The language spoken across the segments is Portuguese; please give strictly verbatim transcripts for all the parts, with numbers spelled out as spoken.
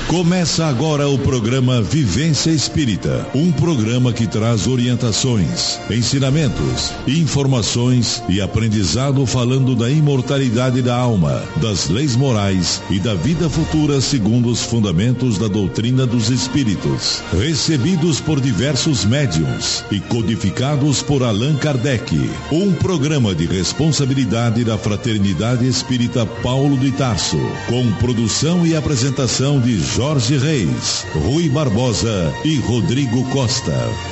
Começa agora o programa Vivência Espírita, um programa que traz orientações, ensinamentos, informações e aprendizado falando da imortalidade da alma, das leis morais e da vida futura segundo os fundamentos da doutrina dos espíritos, recebidos por diversos médiuns e codificados por Allan Kardec. Um programa de responsabilidade da Fraternidade Espírita Paulo de Tarso, com produção e apresentação de Jorge Reis, Rui Barbosa e Rodrigo Costa.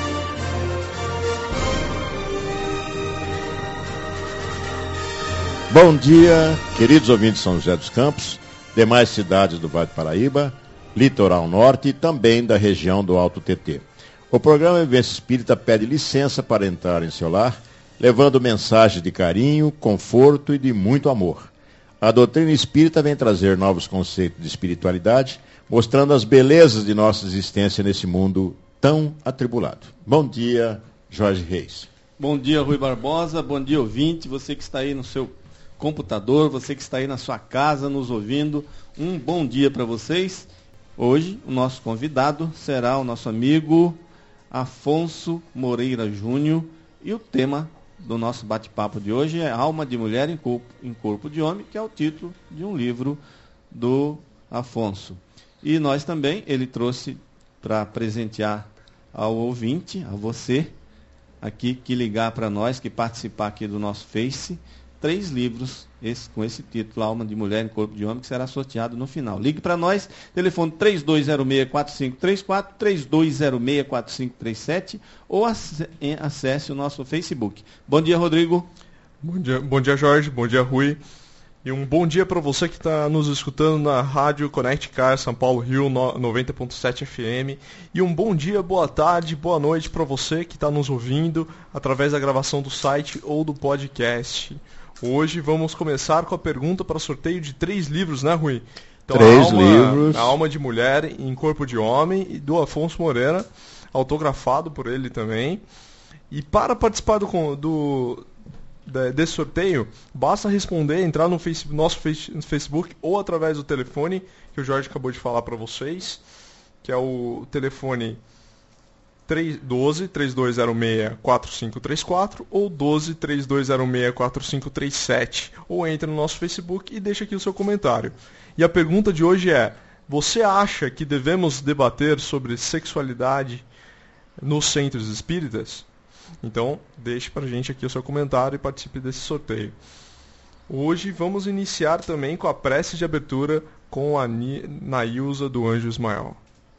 Bom dia, queridos ouvintes de São José dos Campos, demais cidades do Vale do Paraíba, Litoral Norte e também da região do Alto Tietê. O programa Vivência Espírita pede licença para entrar em seu lar, levando mensagens de carinho, conforto e de muito amor. A doutrina espírita vem trazer novos conceitos de espiritualidade, mostrando as belezas de nossa existência nesse mundo tão atribulado. Bom dia, Jorge Reis. Bom dia, Rui Barbosa. Bom dia, ouvinte. Você que está aí no seu computador, você que está aí na sua casa nos ouvindo. Um bom dia para vocês. Hoje, o nosso convidado será o nosso amigo Afonso Moreira Júnior. E o tema do nosso bate-papo de hoje é Alma de Mulher em Corpo, em Corpo de Homem, que é o título de um livro do Afonso. E nós também, ele trouxe para presentear ao ouvinte, a você, aqui que ligar para nós, que participar aqui do nosso Face, três livros esse, com esse título, Alma de Mulher em Corpo de Homem, que será sorteado no final. Ligue para nós, telefone três dois zero seis, quatro cinco três quatro, três dois zero seis, quatro cinco três sete ou acesse o nosso Facebook. Bom dia, Rodrigo. Bom dia, bom dia, Jorge. Bom dia, Rui. E um bom dia para você que está nos escutando na Rádio Connect Car, São Paulo, Rio, noventa ponto sete F M. E um bom dia, boa tarde, boa noite para você que está nos ouvindo através da gravação do site ou do podcast. Hoje vamos começar com a pergunta para sorteio de três livros, né, Rui? Então, três a alma, livros. A Alma de Mulher em Corpo de Homem, do Afonso Moreira, autografado por ele também. E para participar do... do desse sorteio, basta responder, entrar no face, nosso face, no Facebook ou através do telefone que o Jorge acabou de falar para vocês, que é o telefone doze, três dois zero seis, quatro cinco três quatro ou doze, três dois zero seis, quatro cinco três sete, ou entre no nosso Facebook e deixa aqui o seu comentário. E a pergunta de hoje é: você acha que devemos debater sobre sexualidade nos centros espíritas? Então, deixe para a gente aqui o seu comentário e participe desse sorteio. Hoje vamos iniciar também com a prece de abertura com a Nailza do Anjo Ismael.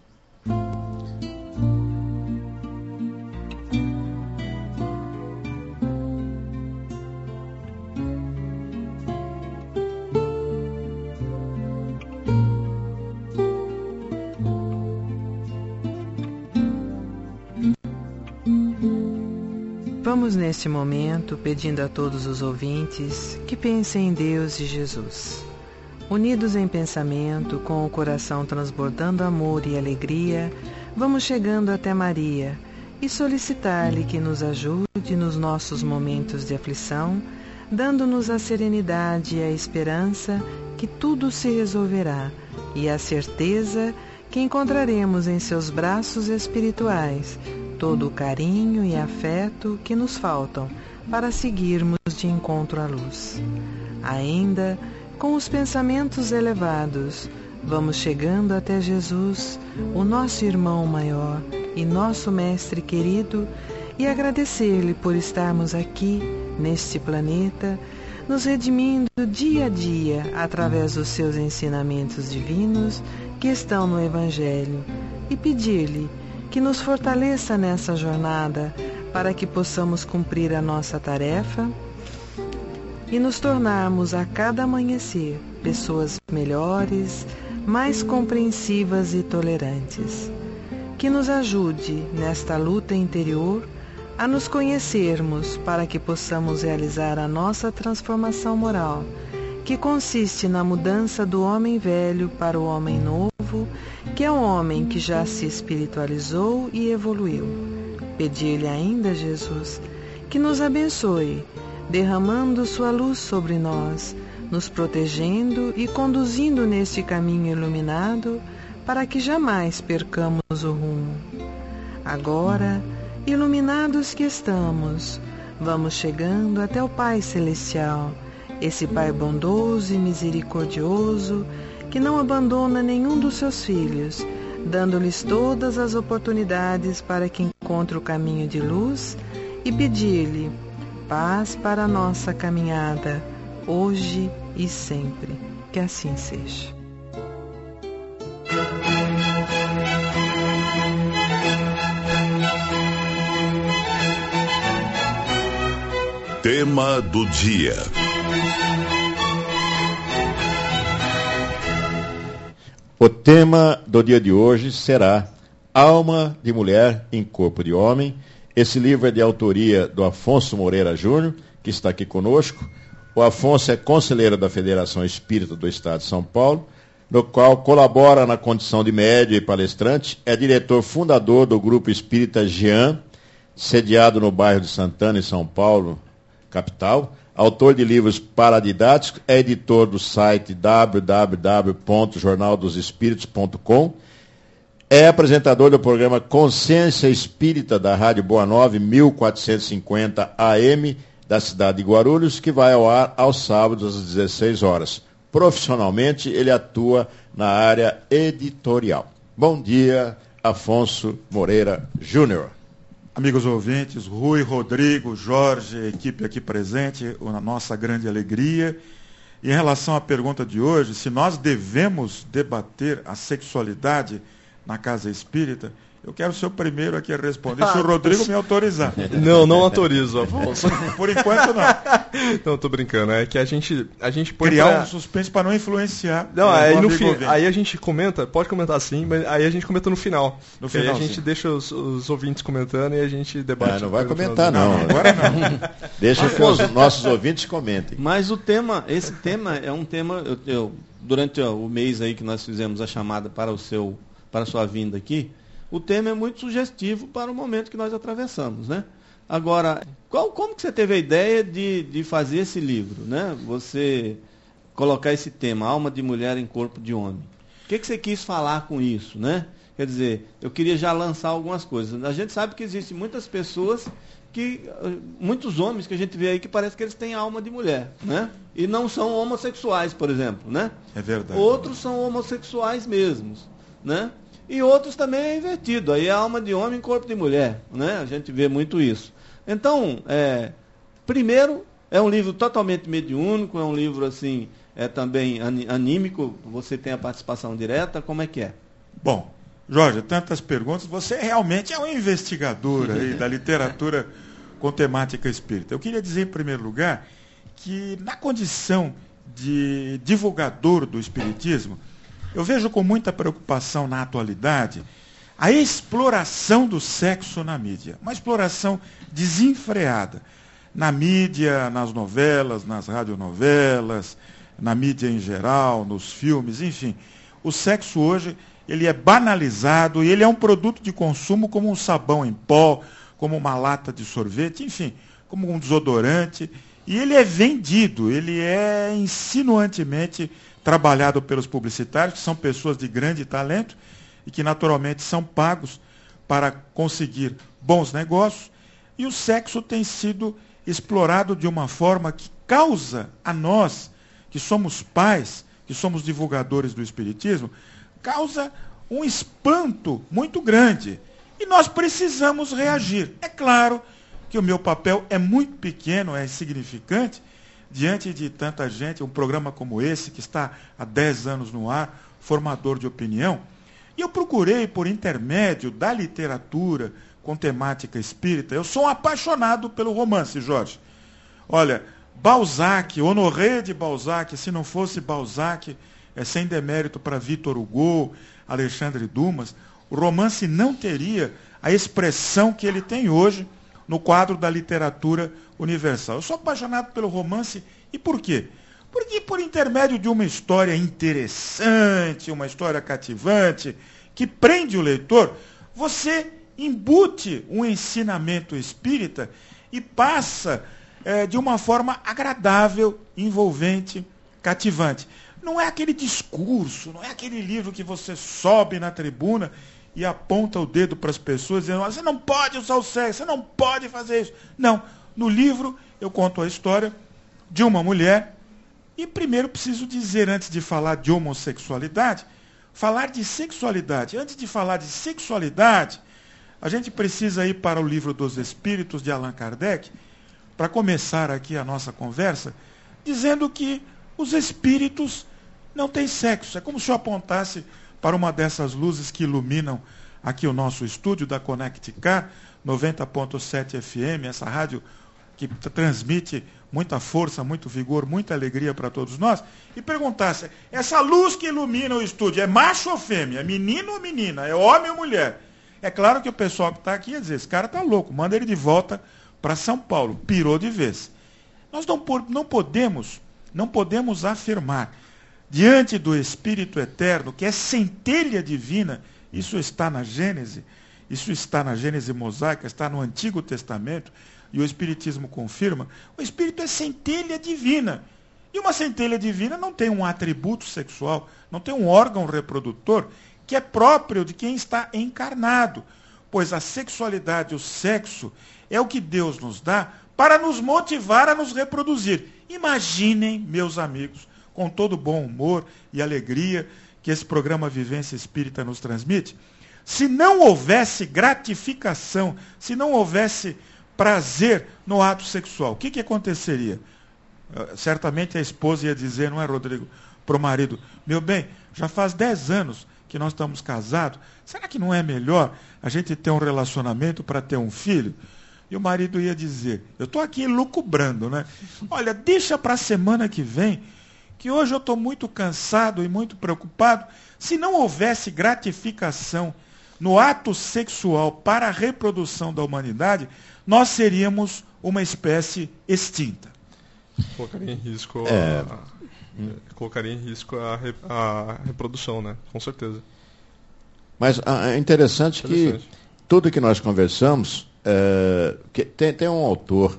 Vamos neste momento pedindo a todos os ouvintes que pensem em Deus e Jesus. Unidos em pensamento, com o coração transbordando amor e alegria, vamos chegando até Maria e solicitar-lhe que nos ajude nos nossos momentos de aflição, dando-nos a serenidade e a esperança que tudo se resolverá e a certeza que encontraremos em seus braços espirituais todo o carinho e afeto que nos faltam para seguirmos de encontro à luz. Ainda, com os pensamentos elevados, vamos chegando até Jesus, o nosso irmão maior e nosso mestre querido, e agradecer-lhe por estarmos aqui, neste planeta, nos redimindo dia a dia através dos seus ensinamentos divinos que estão no Evangelho, e pedir-lhe que nos fortaleça nessa jornada para que possamos cumprir a nossa tarefa e nos tornarmos a cada amanhecer pessoas melhores, mais compreensivas e tolerantes. Que nos ajude nesta luta interior a nos conhecermos para que possamos realizar a nossa transformação moral, que consiste na mudança do homem velho para o homem novo, que é um homem que já se espiritualizou e evoluiu. Pedir-lhe ainda, Jesus, que nos abençoe, derramando sua luz sobre nós, nos protegendo e conduzindo neste caminho iluminado, para que jamais percamos o rumo. Agora, iluminados que estamos, vamos chegando até o Pai Celestial, esse Pai bondoso e misericordioso, que não abandona nenhum dos seus filhos, dando-lhes todas as oportunidades para que encontre o caminho de luz, e pedir-lhe paz para a nossa caminhada, hoje e sempre. Que assim seja. Tema do dia. O tema do dia de hoje será Alma de Mulher em Corpo de Homem. Esse livro é de autoria do Afonso Moreira Júnior, que está aqui conosco. O Afonso é conselheiro da Federação Espírita do Estado de São Paulo, no qual colabora na condição de médium e palestrante. É diretor fundador do Grupo Espírita Jean, sediado no bairro de Santana, em São Paulo, capital. Autor de livros paradidáticos, é editor do site w w w ponto jornal dos espíritos ponto com, é apresentador do programa Consciência Espírita da Rádio Boa Nova, mil quatrocentos e cinquenta A M, da cidade de Guarulhos, que vai ao ar aos sábados às dezesseis horas. Profissionalmente, ele atua na área editorial. Bom dia, Afonso Moreira Júnior. Amigos ouvintes, Rui, Rodrigo, Jorge, equipe aqui presente, a nossa grande alegria. Em relação à pergunta de hoje, se nós devemos debater a sexualidade na casa espírita, eu quero ser o primeiro aqui a responder, se o Rodrigo me autorizar. Não, não autorizo, Afonso. Por enquanto não. Não, tô brincando, é que a gente, a gente põe Criar pra... um suspense para não influenciar. Não, aí, no fi... ouvinte. aí a gente comenta, pode comentar sim, mas aí a gente comenta no final. No final, aí a gente sim. deixa os, os ouvintes comentando e a gente debate. Ah, não vai no comentar final. não, Agora não. Deixa que os nossos ouvintes comentem. Mas o tema, esse tema é um tema, eu, eu, durante ó, o mês aí que nós fizemos a chamada para o seu, para a sua vinda aqui, o tema é muito sugestivo para o momento que nós atravessamos, né? Agora, qual, como que você teve a ideia de, de fazer esse livro, né? Você colocar esse tema, Alma de Mulher em Corpo de Homem. O que, que você quis falar com isso, né? Quer dizer, eu queria já lançar algumas coisas. A gente sabe que existem muitas pessoas, que, muitos homens que a gente vê aí que parece que eles têm alma de mulher, né? E não são homossexuais, por exemplo, né? É verdade. Outros são homossexuais mesmos, né? E outros também é invertido, aí é alma de homem em corpo de mulher, né? A gente vê muito isso. Então, é, primeiro, é um livro totalmente mediúnico, é um livro assim, é também anímico, você tem a participação direta, como é que é? Bom, Jorge, tantas perguntas, você realmente é um investigador aí da literatura com temática espírita. Eu queria dizer, em primeiro lugar, que na condição de divulgador do espiritismo, eu vejo com muita preocupação na atualidade a exploração do sexo na mídia. Uma exploração desenfreada. Na mídia, nas novelas, nas radionovelas, na mídia em geral, nos filmes, enfim. O sexo hoje, ele é banalizado e ele é um produto de consumo como um sabão em pó, como uma lata de sorvete, enfim, como um desodorante. E ele é vendido, ele é insinuantemente trabalhado pelos publicitários, que são pessoas de grande talento e que naturalmente são pagos para conseguir bons negócios. E o sexo tem sido explorado de uma forma que causa a nós, que somos pais, que somos divulgadores do espiritismo, causa um espanto muito grande. E nós precisamos reagir. É claro que o meu papel é muito pequeno, é insignificante, diante de tanta gente, um programa como esse, que está há dez anos no ar, formador de opinião. E eu procurei, por intermédio da literatura com temática espírita, eu sou um apaixonado pelo romance, Jorge. Olha, Balzac, Honoré de Balzac, se não fosse Balzac, é sem demérito para Victor Hugo, Alexandre Dumas, o romance não teria a expressão que ele tem hoje no quadro da literatura universal. Eu sou apaixonado pelo romance, e por quê? Porque por intermédio de uma história interessante, uma história cativante, que prende o leitor, você embute um ensinamento espírita e passa é, de uma forma agradável, envolvente, cativante. não é aquele discurso, não é aquele livro que você sobe na tribuna e aponta o dedo para as pessoas dizendo, você não pode usar o sexo, você não pode fazer isso. Não, no livro eu conto a história de uma mulher, e primeiro preciso dizer, antes de falar de homossexualidade, falar de sexualidade. Antes de falar de sexualidade, a gente precisa ir para o Livro dos Espíritos de Allan Kardec, para começar aqui a nossa conversa, dizendo que os espíritos não têm sexo. É como se eu apontasse para uma dessas luzes que iluminam aqui o nosso estúdio da Connect Car, noventa ponto sete F M, essa rádio que transmite muita força, muito vigor, muita alegria para todos nós, e perguntasse, essa luz que ilumina o estúdio é macho ou fêmea? É menino ou menina? É homem ou mulher? É claro que o pessoal que está aqui ia dizer, esse cara está louco, manda ele de volta para São Paulo, pirou de vez. Nós não, não podemos, não podemos afirmar, diante do Espírito Eterno, que é centelha divina, isso está na Gênese, isso está na Gênese mosaica, está no Antigo Testamento, e o Espiritismo confirma, o Espírito é centelha divina. E uma centelha divina não tem um atributo sexual, não tem um órgão reprodutor que é próprio de quem está encarnado. Pois a sexualidade, o sexo, é o que Deus nos dá para nos motivar a nos reproduzir. Imaginem, meus amigos, com todo bom humor e alegria que esse programa Vivência Espírita nos transmite, se não houvesse gratificação, se não houvesse prazer no ato sexual, o que, que aconteceria? Uh, certamente a esposa ia dizer, não é, Rodrigo, para o marido, meu bem, já faz dez anos que nós estamos casados, será que não é melhor a gente ter um relacionamento para ter um filho? E o marido ia dizer, eu estou aqui lucubrando, né? Olha, deixa para a semana que vem, que hoje eu estou muito cansado e muito preocupado. Se não houvesse gratificação no ato sexual para a reprodução da humanidade, nós seríamos uma espécie extinta. Colocaria em risco, É. a, a, colocaria em risco a, re- a reprodução, né? Com certeza. Mas ah, é interessante, Interessante. que tudo que nós conversamos, é, que tem, tem um autor,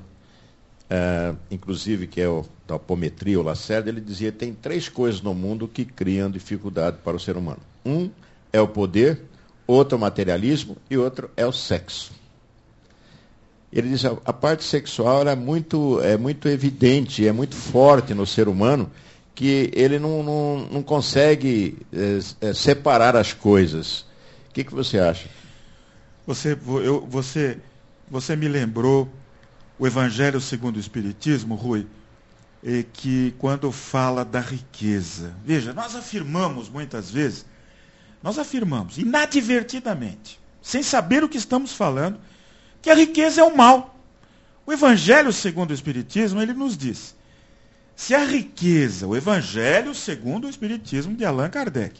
é, inclusive que é o da apometria, o Lacerda, ele dizia que tem três coisas no mundo que criam dificuldade para o ser humano. Um é o poder, outro é o materialismo e outro é o sexo. Ele diz, a, a parte sexual é muito, é muito evidente, é muito forte no ser humano, que ele não, não, não consegue é, é, separar as coisas. O que, que você acha? Você, eu, você, você me lembrou o Evangelho segundo o Espiritismo, Rui, e que quando fala da riqueza. Veja, nós afirmamos muitas vezes, nós afirmamos inadvertidamente, sem saber o que estamos falando, que a riqueza é o mal. O Evangelho segundo o Espiritismo, ele nos diz, se a riqueza, o Evangelho segundo o Espiritismo de Allan Kardec,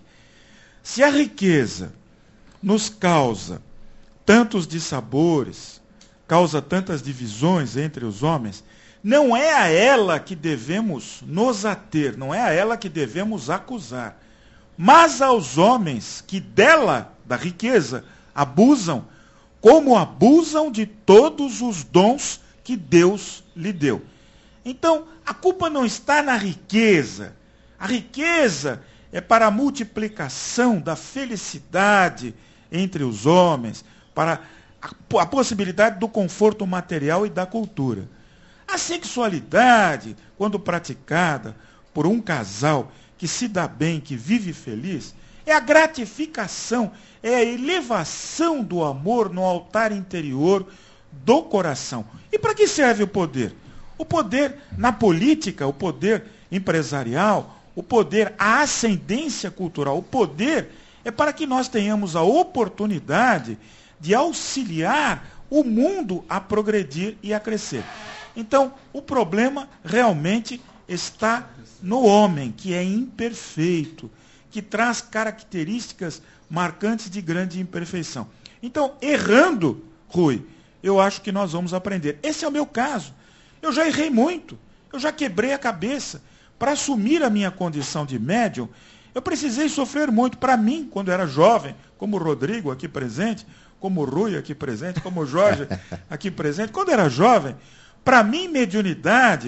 se a riqueza nos causa tantos dissabores, causa tantas divisões entre os homens, não é a ela que devemos nos ater, não é a ela que devemos acusar, mas aos homens que dela, da riqueza, abusam, como abusam de todos os dons que Deus lhe deu. Então, a culpa não está na riqueza. A riqueza é para a multiplicação da felicidade entre os homens, para a, a possibilidade do conforto material e da cultura. A sexualidade, quando praticada por um casal que se dá bem, que vive feliz, é a gratificação, é a elevação do amor no altar interior do coração. E para que serve o poder? O poder na política, o poder empresarial, o poder, a ascendência cultural, o poder é para que nós tenhamos a oportunidade de auxiliar o mundo a progredir e a crescer. Então, o problema realmente está no homem, que é imperfeito, que traz características marcantes de grande imperfeição. Então, errando, Rui, eu acho que nós vamos aprender. Esse é o meu caso. Eu já errei muito, eu já quebrei a cabeça. Para assumir a minha condição de médium, eu precisei sofrer muito. Para mim, quando era jovem, como o Rodrigo aqui presente, como o Rui aqui presente, como o Jorge aqui presente, quando era jovem, para mim, mediunidade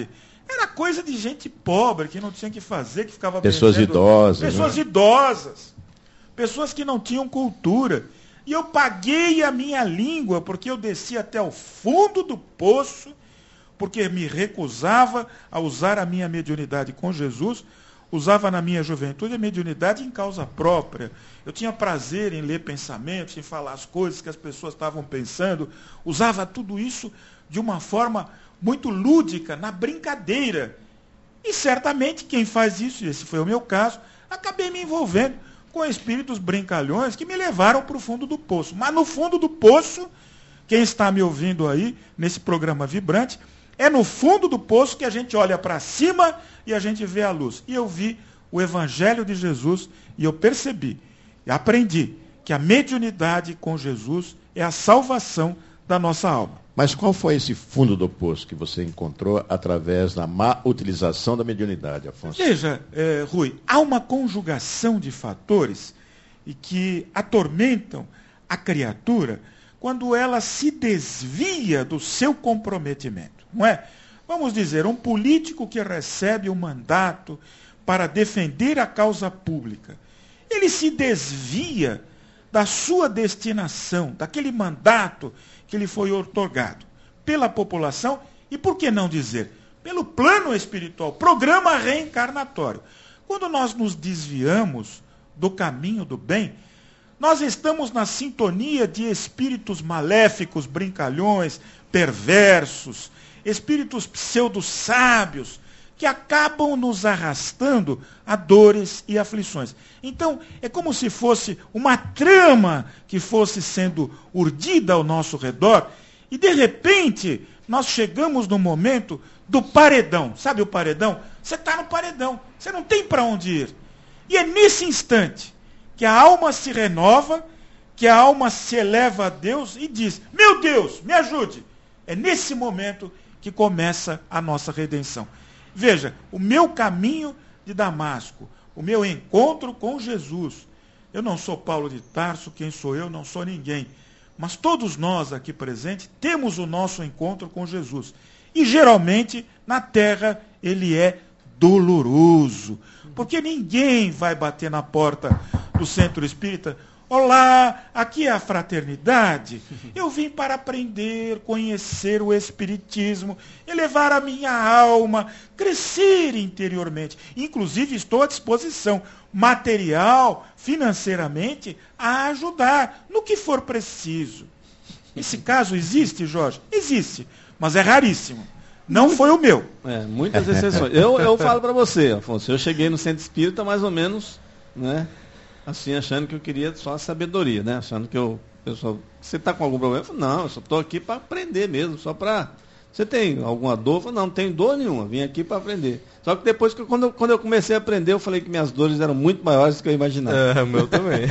Era coisa de gente pobre, que não tinha o que fazer, que ficava Pessoas bebendo. idosas. Pessoas né? idosas. Pessoas que não tinham cultura. E eu paguei a minha língua, porque eu desci até o fundo do poço, porque me recusava a usar a minha mediunidade com Jesus, usava na minha juventude a mediunidade em causa própria. Eu tinha prazer em ler pensamentos, em falar as coisas que as pessoas estavam pensando, usava tudo isso de uma forma muito lúdica, na brincadeira. E certamente quem faz isso, e esse foi o meu caso, acabei me envolvendo com espíritos brincalhões que me levaram para o fundo do poço. Mas no fundo do poço, quem está me ouvindo aí, nesse programa vibrante, é no fundo do poço que a gente olha para cima e a gente vê a luz. E eu vi o Evangelho de Jesus e eu percebi, e aprendi, que a mediunidade com Jesus é a salvação da nossa alma. Mas qual foi esse fundo do poço que você encontrou através da má utilização da mediunidade, Afonso? Veja, é, Rui, há uma conjugação de fatores e que atormentam a criatura quando ela se desvia do seu comprometimento, não é? Vamos dizer, um político que recebe um mandato para defender a causa pública, ele se desvia da sua destinação, daquele mandato que lhe foi outorgado pela população e, por que não dizer, pelo plano espiritual, programa reencarnatório. Quando nós nos desviamos do caminho do bem, nós estamos na sintonia de espíritos maléficos, brincalhões, perversos, espíritos pseudo-sábios, que acabam nos arrastando a dores e aflições. Então, é como se fosse uma trama que fosse sendo urdida ao nosso redor, e de repente, nós chegamos no momento do paredão. Sabe o paredão? Você está no paredão, você não tem para onde ir. E é nesse instante que a alma se renova, que a alma se eleva a Deus e diz, meu Deus, me ajude. É nesse momento que começa a nossa redenção. Veja, o meu caminho de Damasco, o meu encontro com Jesus. Eu não sou Paulo de Tarso, quem sou eu? Não sou ninguém. Mas todos nós aqui presentes temos o nosso encontro com Jesus. E geralmente, na terra, ele é doloroso. Porque ninguém vai bater na porta do centro espírita. Olá, aqui é a fraternidade. Eu vim para aprender, conhecer o Espiritismo, elevar a minha alma, crescer interiormente. Inclusive, estou à disposição, material, financeiramente, a ajudar no que for preciso. Esse caso existe, Jorge? Existe, mas é raríssimo. Não foi o meu. É, muitas exceções. Eu, eu falo para você, Afonso, eu cheguei no centro espírita mais ou menos, né? Assim, achando que eu queria só a sabedoria, né? Achando que eu, pessoal, você está com algum problema? Eu falo, não, eu só estou aqui para aprender mesmo, só para... Você tem alguma dor? Eu falo, não, não tenho dor nenhuma, vim aqui para aprender. Só que depois, que quando eu, quando eu comecei a aprender, eu falei que minhas dores eram muito maiores do que eu imaginava. É, o meu também.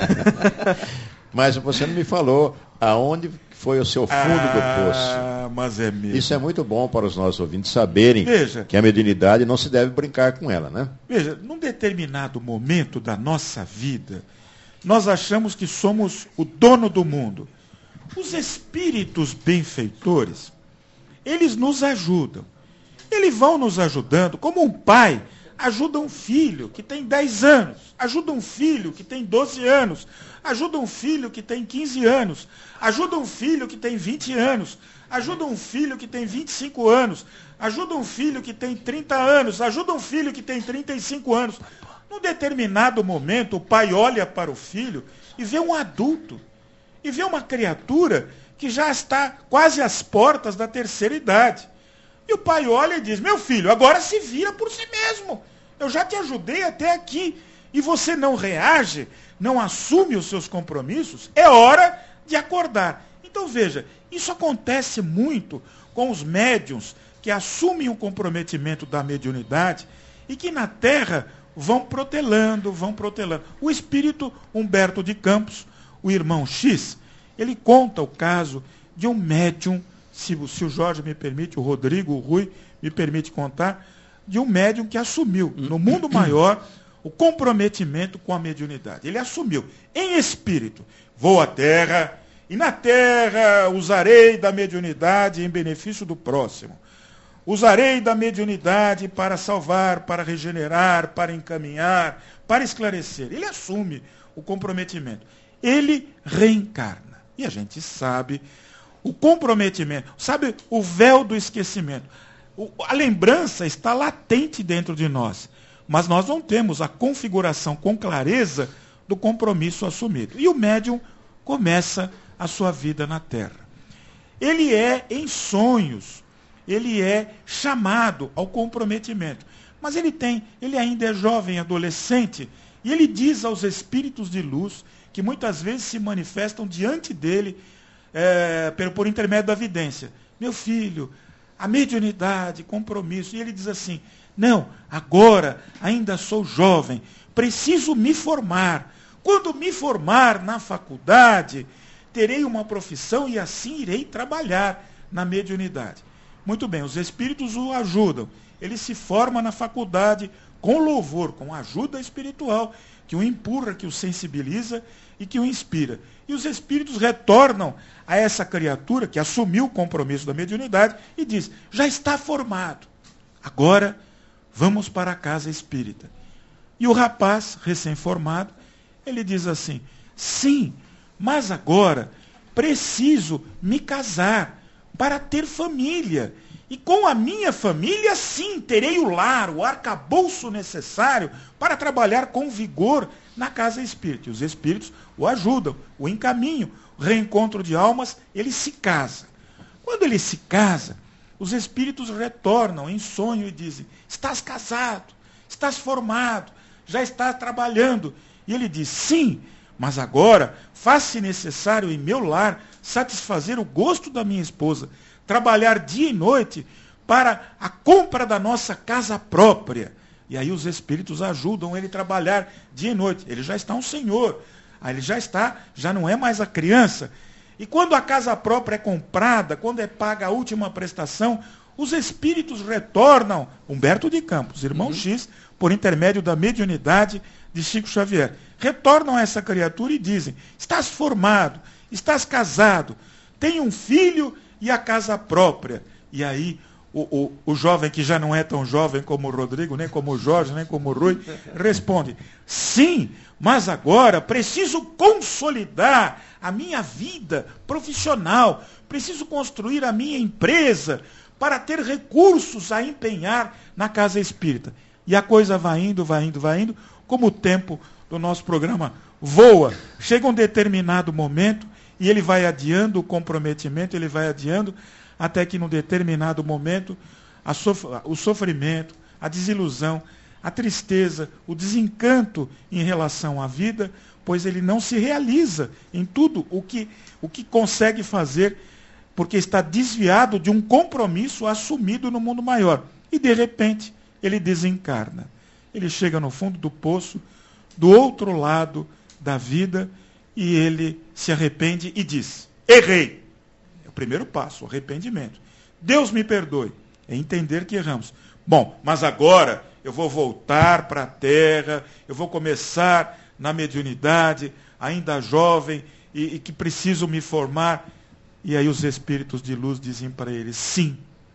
Mas você não me falou aonde foi o seu fundo ah, do poço. Mas é mesmo. Isso é muito bom para os nossos ouvintes saberem Veja, que a mediunidade não se deve brincar com ela, né? Veja, num determinado momento da nossa vida, nós achamos que somos o dono do mundo. Os espíritos benfeitores, eles nos ajudam. Eles vão nos ajudando, como um pai ajuda um filho que tem dez anos, ajuda um filho que tem doze anos, ajuda um filho que tem quinze anos, ajuda um filho que tem vinte anos, ajuda um filho que tem vinte e cinco anos, ajuda um filho que tem trinta anos, ajuda um filho que tem trinta e cinco anos. Num determinado momento, o pai olha para o filho e vê um adulto, e vê uma criatura que já está quase às portas da terceira idade. E o pai olha e diz, meu filho, agora se vira por si mesmo. Eu já te ajudei até aqui. E você não reage, não assume os seus compromissos, é hora de acordar. Então veja, isso acontece muito com os médiuns que assumem o comprometimento da mediunidade e que na Terra vão protelando, vão protelando. O espírito Humberto de Campos, o irmão X, ele conta o caso de um médium, se, se o Jorge me permite, o Rodrigo, o Rui, me permite contar, de um médium que assumiu no mundo maior o comprometimento com a mediunidade. Ele assumiu em espírito, vou à terra, e na terra usarei da mediunidade em benefício do próximo. usarei da mediunidade para salvar, para regenerar, para encaminhar, para esclarecer. Ele assume o comprometimento. Ele reencarna. E a gente sabe o comprometimento, sabe o véu do esquecimento. O, a lembrança está latente dentro de nós, mas nós não temos a configuração com clareza do compromisso assumido. E o médium começa a sua vida na Terra. Ele é em sonhos, ele é chamado ao comprometimento. Mas ele tem, ele ainda é jovem, adolescente, e ele diz aos espíritos de luz, que muitas vezes se manifestam diante dele, é, por intermédio da vidência. Meu filho, a mediunidade, compromisso. E ele diz assim, não, agora ainda sou jovem, preciso me formar. Quando me formar na faculdade, terei uma profissão e assim irei trabalhar na mediunidade. Muito bem, os espíritos o ajudam. Ele se forma na faculdade com louvor, com ajuda espiritual, que o empurra, que o sensibiliza e que o inspira. E os espíritos retornam a essa criatura que assumiu o compromisso da mediunidade e diz, já está formado. Agora, vamos para a casa espírita. E o rapaz, recém-formado, ele diz assim, sim, mas agora preciso me casar para ter família. E com a minha família, sim, terei o lar, o arcabouço necessário para trabalhar com vigor na casa espírita. E os espíritos o ajudam, o encaminham. O reencontro de almas, ele se casa. Quando ele se casa, os espíritos retornam em sonho e dizem, estás casado, estás formado, já estás trabalhando. E ele diz, sim, mas agora faz-se necessário em meu lar satisfazer o gosto da minha esposa, trabalhar dia e noite para a compra da nossa casa própria. E aí os espíritos ajudam ele a trabalhar dia e noite. Ele já está um senhor, aí ele já está, já não é mais a criança. E quando a casa própria é comprada, quando é paga a última prestação, os espíritos retornam, Humberto de Campos, irmão uhum. X, por intermédio da mediunidade de Chico Xavier, retornam a essa criatura e dizem, estás formado, estás casado, tem um filho e a casa própria. E aí o, o, o jovem, que já não é tão jovem como o Rodrigo, nem como o Jorge, nem como o Rui, responde, sim, mas agora preciso consolidar a minha vida profissional, preciso construir a minha empresa para ter recursos a empenhar na casa espírita. E a coisa vai indo, vai indo, vai indo, como o tempo do nosso programa voa. Chega um determinado momento e ele vai adiando o comprometimento, ele vai adiando, até que num determinado momento a sof- o sofrimento, a desilusão, a tristeza, o desencanto em relação à vida, pois ele não se realiza em tudo o que, o que consegue fazer, porque está desviado de um compromisso assumido no mundo maior. E de repente ele desencarna. Ele chega no fundo do poço, do outro lado da vida, e ele se arrepende e diz, errei. É o primeiro passo, o arrependimento. Deus me perdoe. É entender que erramos. Bom, mas agora eu vou voltar para a terra, eu vou começar na mediunidade, ainda jovem, e, e que preciso me formar. E aí os espíritos de luz dizem para ele, sim,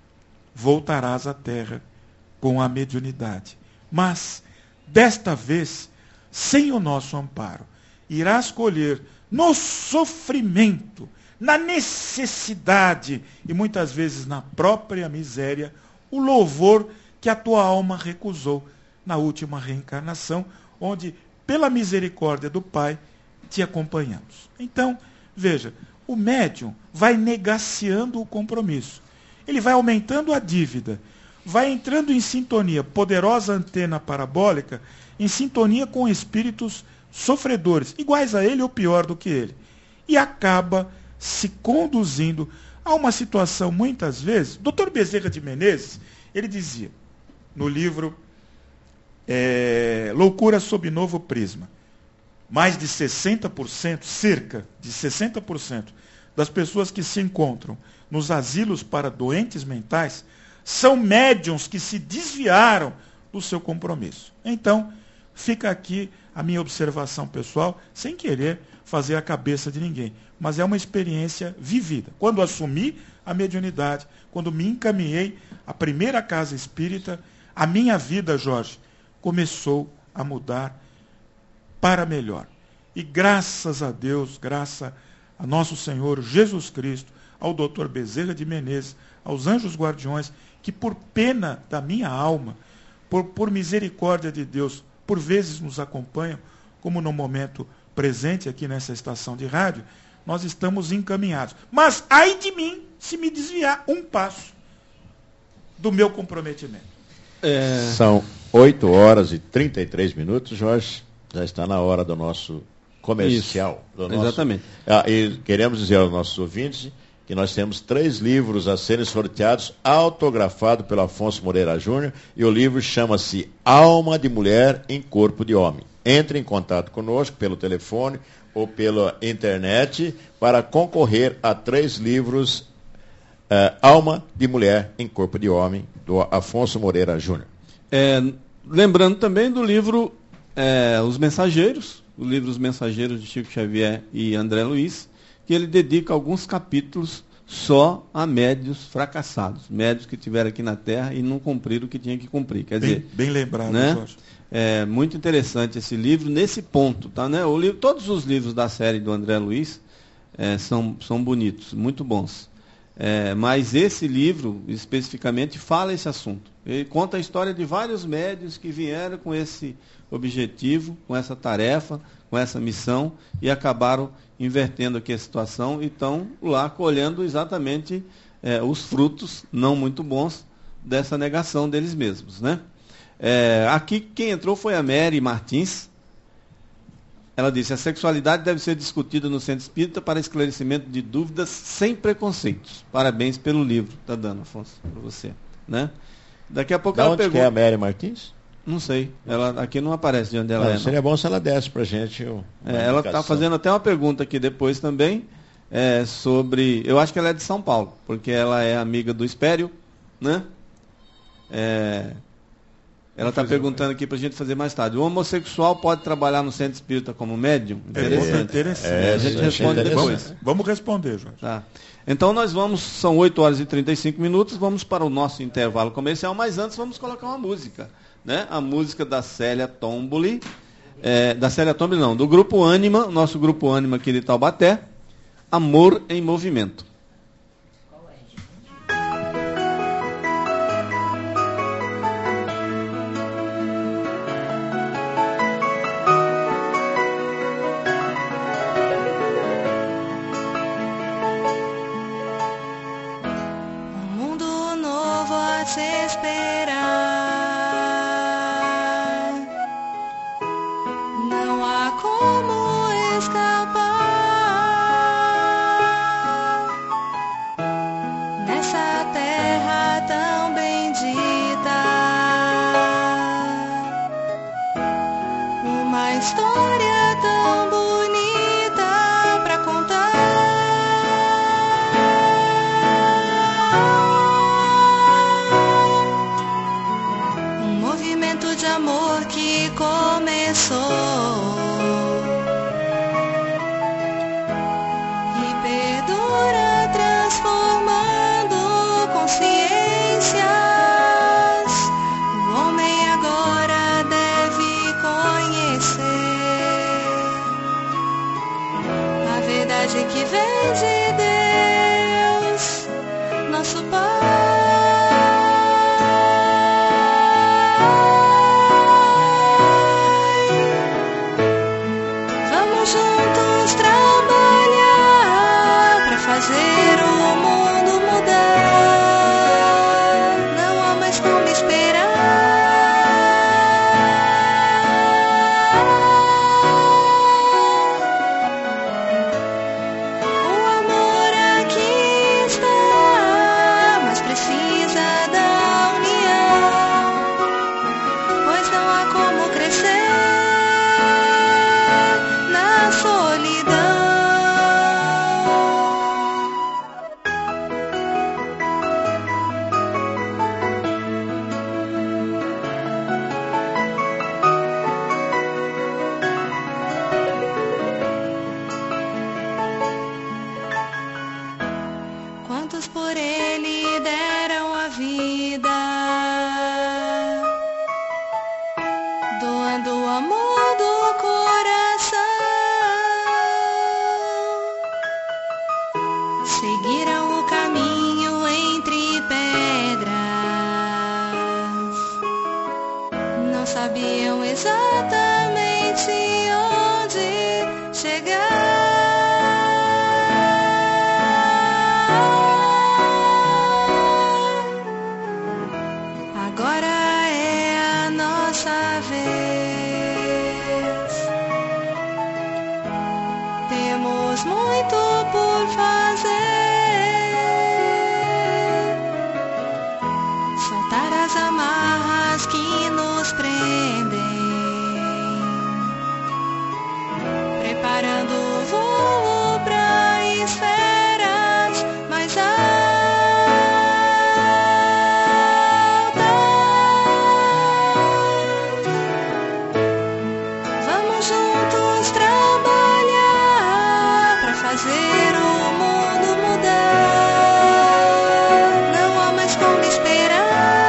voltarás à terra com a mediunidade. Mas, desta vez, sem o nosso amparo, irás colher no sofrimento, na necessidade e muitas vezes na própria miséria, o louvor que a tua alma recusou na última reencarnação, onde, pela misericórdia do Pai, te acompanhamos. Então, veja, o médium vai negaciando o compromisso. Ele vai aumentando a dívida, vai entrando em sintonia, poderosa antena parabólica, em sintonia com espíritos sofredores, iguais a ele ou pior do que ele. E acaba se conduzindo a uma situação, muitas vezes, doutor Bezerra de Menezes, ele dizia, no livro é, Loucura sob Novo Prisma, mais de sessenta por cento, cerca de sessenta por cento das pessoas que se encontram nos asilos para doentes mentais são médiuns que se desviaram do seu compromisso. Então, fica aqui a minha observação pessoal, sem querer fazer a cabeça de ninguém, mas é uma experiência vivida. Quando assumi a mediunidade, quando me encaminhei à primeira casa espírita, a minha vida, Jorge, começou a mudar para melhor. E graças a Deus, graças a nosso Senhor Jesus Cristo, ao doutor Bezerra de Menezes, aos anjos guardiões, que por pena da minha alma, por, por misericórdia de Deus, por vezes nos acompanham, como no momento presente aqui nessa estação de rádio, nós estamos encaminhados. Mas ai de mim se me desviar um passo do meu comprometimento. É... São oito horas e trinta e três minutos, Jorge. Já está na hora do nosso comercial. Do nosso... Exatamente. Ah, e queremos dizer aos nossos ouvintes que nós temos três livros a serem sorteados, autografado pelo Afonso Moreira Júnior, e o livro chama-se Alma de Mulher em Corpo de Homem. Entre em contato conosco pelo telefone ou pela internet para concorrer a três livros uh, Alma de Mulher em Corpo de Homem, do Afonso Moreira Júnior. É, lembrando também do livro é, Os Mensageiros, o livro Os Mensageiros de Chico Xavier e André Luiz, que ele dedica alguns capítulos só a médios fracassados, médios que estiveram aqui na Terra e não cumpriram o que tinha que cumprir. Quer bem, dizer, bem lembrado, né? Jorge. É muito interessante esse livro nesse ponto, tá, né? O livro, todos os livros da série do André Luiz é, são, são bonitos, muito bons. É, mas esse livro, especificamente, fala esse assunto. Ele conta a história de vários médios que vieram com esse objetivo, com essa tarefa, com essa missão, e acabaram invertendo aqui a situação e estão lá colhendo exatamente é, os frutos, não muito bons, dessa negação deles mesmos, né? É, aqui quem entrou foi a Mary Martins. Ela disse: a sexualidade deve ser discutida no centro espírita para esclarecimento de dúvidas sem preconceitos. Parabéns pelo livro, está dando, Afonso, para você, né? Daqui a pouco da ela onde pergunta. Que é a Mary Martins? Não sei, ela aqui não aparece de onde ela não, é. Seria não. bom se ela desse para a gente. Uma é, ela está fazendo até uma pergunta aqui depois também é, sobre. Eu acho que ela é de São Paulo, porque ela é amiga do Espério, né? É, ela está perguntando aqui para a gente fazer mais tarde. O homossexual pode trabalhar no centro espírita como médium? Interessante. É interessante. É, a gente responde depois. Vamos, vamos responder, Jorge. Tá. Então nós vamos, são oito horas e trinta e cinco minutos, vamos para o nosso intervalo comercial, mas antes vamos colocar uma música, né? A música da Célia Tomboli, é, da Célia Tomboli não, do Grupo Ânima, nosso Grupo Ânima aqui de Taubaté, Amor em Movimento. sabiam exatamente onde chegar. Agora é a nossa vez. Temos muito por fazer. Soltar as amarras que nos prendem, preparando o voo para esferas mais altas. Vamos juntos trabalhar para fazer o mundo mudar. Não há mais como esperar.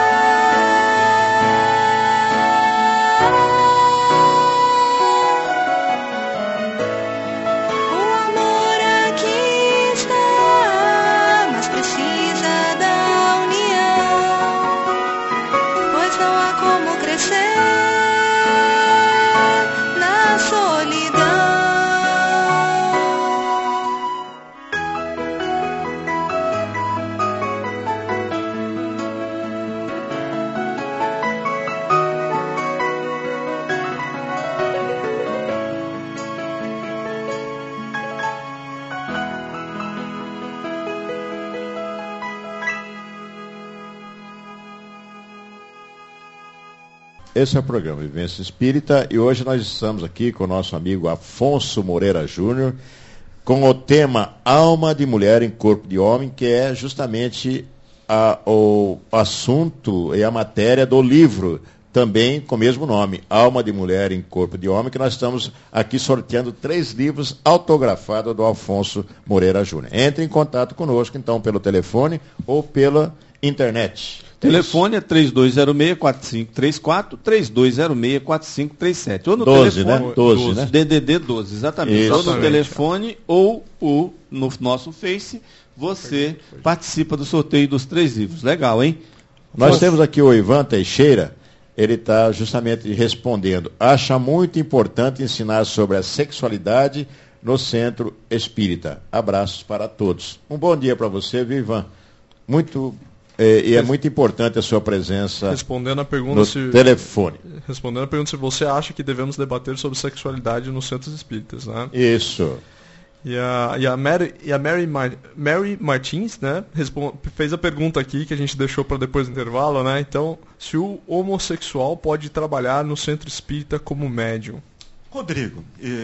Esse é o programa Vivência Espírita e hoje nós estamos aqui com o nosso amigo Afonso Moreira Júnior com o tema Alma de Mulher em Corpo de Homem, que é justamente a, o assunto e a matéria do livro, também com o mesmo nome, Alma de Mulher em Corpo de Homem, que nós estamos aqui sorteando três livros autografados do Afonso Moreira Júnior. Entre em contato conosco, então, pelo telefone ou pela internet. Telefone é três dois zero seis, quatro cinco três quatro, três dois zero seis, quatro cinco três sete. Ou no doze, telefone, né? doze, né? D D D doze, exatamente. Isso. Ou no telefone ou o, no nosso Face, você participa do sorteio dos três livros. Legal, hein? Nós Bom, temos aqui o Ivan Teixeira, ele está justamente respondendo. Acha muito importante ensinar sobre a sexualidade no Centro Espírita. Abraços para todos. Um bom dia para você, viu, Ivan? Muito... É, e é muito importante a sua presença respondendo a pergunta no se, telefone. Respondendo a pergunta se você acha que devemos debater sobre sexualidade nos centros espíritas, né? Isso. E a, e a, Mary, e a Mary, Mar, Mary Martins, né, responde, fez a pergunta aqui que a gente deixou para depois do intervalo, né? Então, se o homossexual pode trabalhar no centro espírita como médium? Rodrigo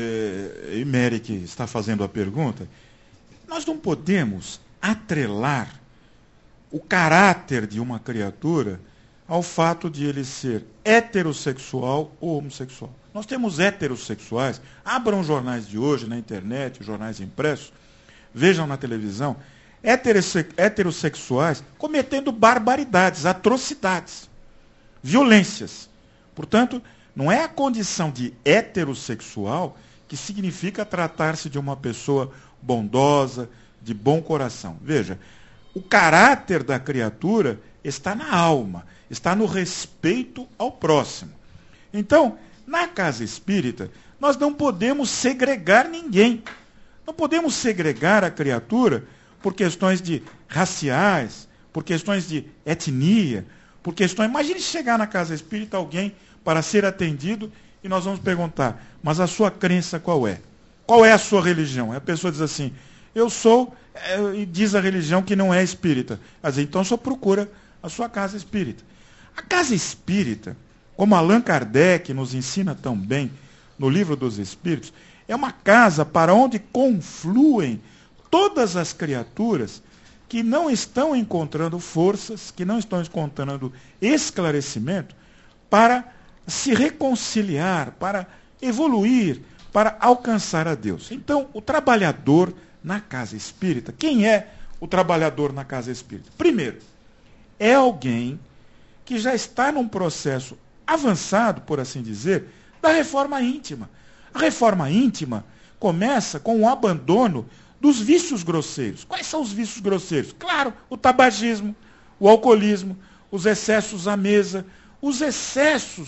e, e Mary que está fazendo a pergunta, nós não podemos atrelar o caráter de uma criatura ao fato de ele ser heterossexual ou homossexual. Nós temos heterossexuais, abram jornais de hoje na internet, jornais impressos, vejam na televisão, heterosse- heterossexuais cometendo barbaridades, atrocidades, violências. Portanto, não é a condição de heterossexual que significa tratar-se de uma pessoa bondosa, de bom coração. Veja, o caráter da criatura está na alma, está no respeito ao próximo. Então, na casa espírita, nós não podemos segregar ninguém. Não podemos segregar a criatura por questões de raciais, por questões de etnia, por questões... Imagine chegar na casa espírita alguém para ser atendido e nós vamos perguntar, mas a sua crença qual é? Qual é a sua religião? E a pessoa diz assim, eu sou... e diz a religião que não é espírita. Mas então só procura a sua casa espírita. A casa espírita, como Allan Kardec nos ensina tão bem no Livro dos Espíritos, é uma casa para onde confluem todas as criaturas que não estão encontrando forças, que não estão encontrando esclarecimento para se reconciliar, para evoluir, para alcançar a Deus. Então, o trabalhador na casa espírita, quem é o trabalhador na casa espírita? Primeiro, é alguém que já está num processo avançado, por assim dizer, da reforma íntima. A reforma íntima começa com o abandono dos vícios grosseiros. Quais são os vícios grosseiros? Claro, o tabagismo, o alcoolismo, os excessos à mesa, os excessos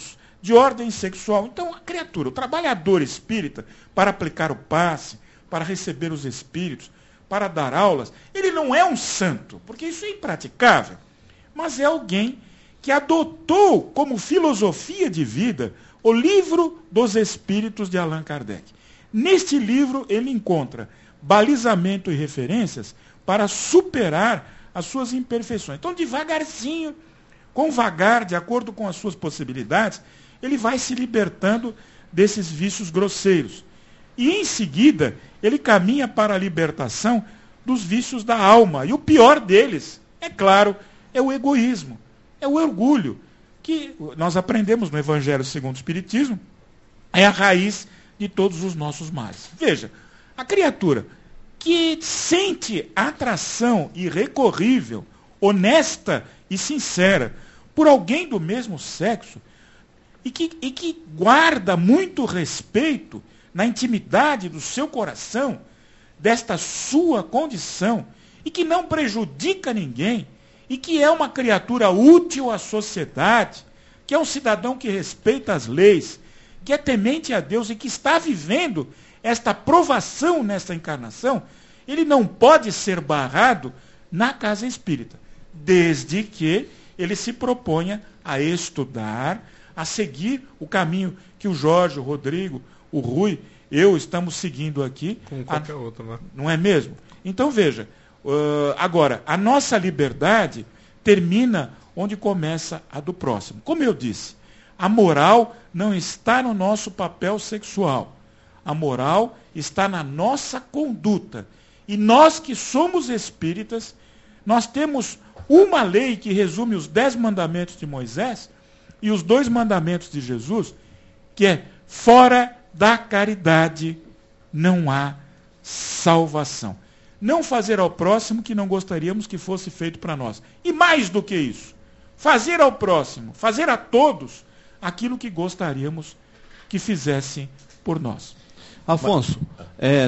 de ordem sexual. Então, a criatura, o trabalhador espírita, para aplicar o passe, para receber os espíritos, para dar aulas, ele não é um santo, porque isso é impraticável, mas é alguém que adotou como filosofia de vida o livro dos Espíritos de Allan Kardec. Neste livro ele encontra balizamento e referências para superar as suas imperfeições. Então, devagarzinho, com vagar, de acordo com as suas possibilidades, ele vai se libertando desses vícios grosseiros. E, em seguida, ele caminha para a libertação dos vícios da alma. E o pior deles, é claro, é o egoísmo, é o orgulho, que nós aprendemos no Evangelho segundo o Espiritismo, é a raiz de todos os nossos males. Veja, a criatura que sente atração irrecorrível, honesta e sincera por alguém do mesmo sexo, e que, e que guarda muito respeito na intimidade do seu coração, desta sua condição, e que não prejudica ninguém, e que é uma criatura útil à sociedade, que é um cidadão que respeita as leis, que é temente a Deus e que está vivendo esta provação nesta encarnação, ele não pode ser barrado na casa espírita, desde que ele se proponha a estudar, a seguir o caminho que o Jorge, o Rodrigo, o Rui, eu estamos seguindo aqui. Como qualquer a, outro, né? Não é mesmo? Então veja, uh, agora, a nossa liberdade termina onde começa a do próximo. Como eu disse, a moral não está no nosso papel sexual. A moral está na nossa conduta. E nós que somos espíritas, nós temos uma lei que resume os dez mandamentos de Moisés e os dois mandamentos de Jesus, que é: fora da caridade não há salvação. Não fazer ao próximo que não gostaríamos que fosse feito para nós. E mais do que isso, fazer ao próximo, fazer a todos aquilo que gostaríamos que fizessem por nós. Afonso, é,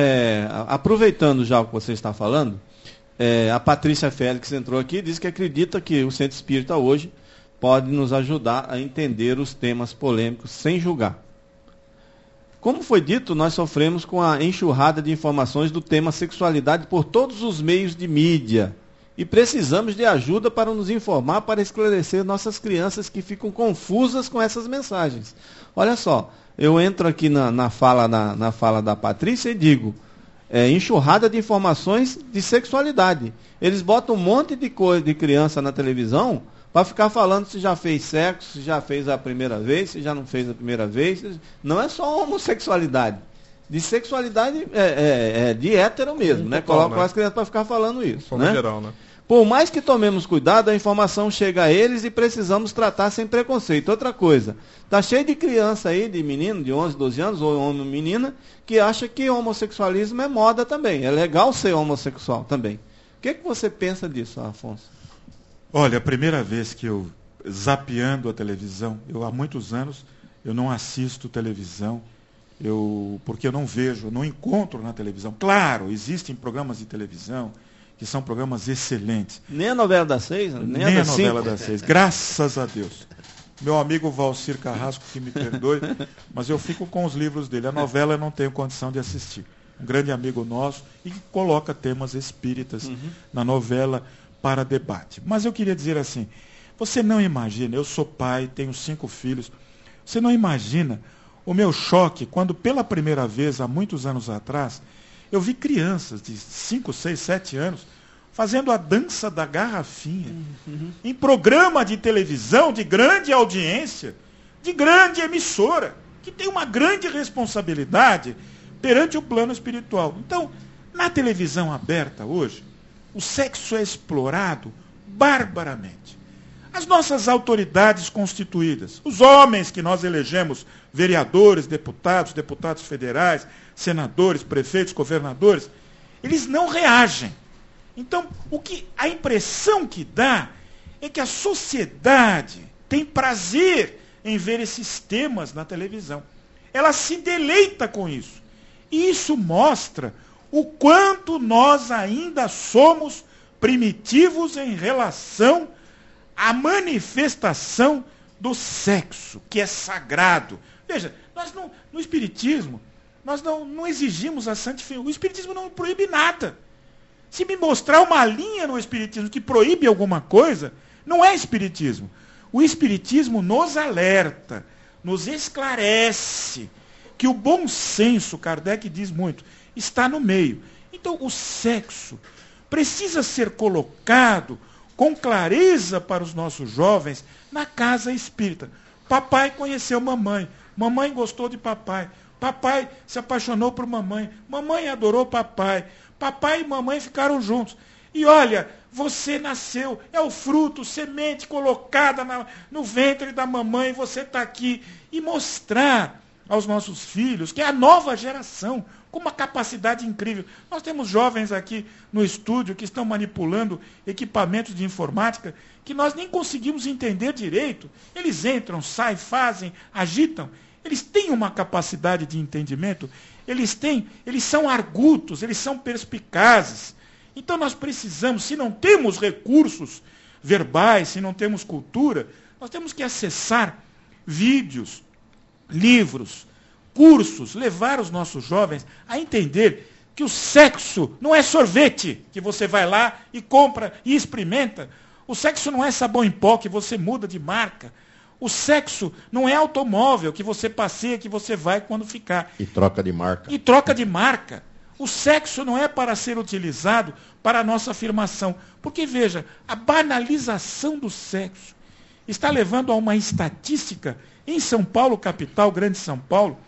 é, aproveitando já o que você está falando, é, a Patrícia Félix entrou aqui e disse que acredita que o Centro Espírita hoje pode nos ajudar a entender os temas polêmicos sem julgar. Como foi dito, nós sofremos com a enxurrada de informações do tema sexualidade por todos os meios de mídia e precisamos de ajuda para nos informar, para esclarecer nossas crianças que ficam confusas com essas mensagens. Olha só, eu entro aqui na, na, fala, na, na fala da Patrícia e digo, é, enxurrada de informações de sexualidade. Eles botam um monte de coisa de criança na televisão para ficar falando se já fez sexo, se já fez a primeira vez, se já não fez a primeira vez. Não é só homossexualidade. De sexualidade é, é, é de hétero mesmo, Sim, né? total, Colocam né? as crianças para ficar falando isso. Forma né? geral, né? Por mais que tomemos cuidado, a informação chega a eles e precisamos tratar sem preconceito. Outra coisa, está cheio de criança aí, de menino de onze, doze anos, ou homem ou menina, que acha que homossexualismo é moda também. É legal ser homossexual também. O que, que você pensa disso, Afonso? Olha, a primeira vez que eu, zapeando a televisão, eu há muitos anos, eu não assisto televisão, eu, porque eu não vejo, eu não encontro na televisão. Claro, existem programas de televisão que são programas excelentes. Nem a novela das seis? Nem, nem a, a novela das seis, graças a Deus. Meu amigo Valcir Carrasco, que me perdoe, mas eu fico com os livros dele. A novela eu não tenho condição de assistir. Um grande amigo nosso e que coloca temas espíritas uhum. na novela para debate. Mas eu queria dizer assim, você não imagina, eu sou pai, tenho cinco filhos, você não imagina o meu choque quando pela primeira vez, há muitos anos atrás, eu vi crianças de cinco, seis, sete anos fazendo a dança da garrafinha uhum. em programa de televisão de grande audiência, de grande emissora, que tem uma grande responsabilidade perante o plano espiritual. Então, na televisão aberta hoje, o sexo é explorado barbaramente. As nossas autoridades constituídas, os homens que nós elegemos, vereadores, deputados, deputados federais, senadores, prefeitos, governadores, eles não reagem. Então, o que, a impressão que dá é que a sociedade tem prazer em ver esses temas na televisão. Ela se deleita com isso. E isso mostra o quanto nós ainda somos primitivos em relação à manifestação do sexo, que é sagrado. Veja, nós não, no Espiritismo, nós não, não exigimos a santificação. O Espiritismo não proíbe nada. Se me mostrar uma linha no Espiritismo que proíbe alguma coisa, não é Espiritismo. O Espiritismo nos alerta, nos esclarece que o bom senso, Kardec diz muito, está no meio. Então, o sexo precisa ser colocado com clareza para os nossos jovens na casa espírita. Papai conheceu mamãe, mamãe gostou de papai, papai se apaixonou por mamãe, mamãe adorou papai, papai e mamãe ficaram juntos. E olha, você nasceu, é o fruto, semente colocada na, no ventre da mamãe, você está aqui. E mostrar aos nossos filhos que é a nova geração, com uma capacidade incrível. Nós temos jovens aqui no estúdio que estão manipulando equipamentos de informática que nós nem conseguimos entender direito. Eles entram, saem, fazem, agitam. Eles têm uma capacidade de entendimento, eles têm, eles são argutos, eles são perspicazes. Então nós precisamos, se não temos recursos verbais, se não temos cultura, nós temos que acessar vídeos, livros, cursos, levar os nossos jovens a entender que o sexo não é sorvete, que você vai lá e compra e experimenta. O sexo não é sabão em pó, que você muda de marca. O sexo não é automóvel, que você passeia, que você vai quando ficar. E troca de marca. E troca de marca. O sexo não é para ser utilizado para a nossa afirmação. Porque, veja, a banalização do sexo está levando a uma estatística em São Paulo, capital, Grande São Paulo,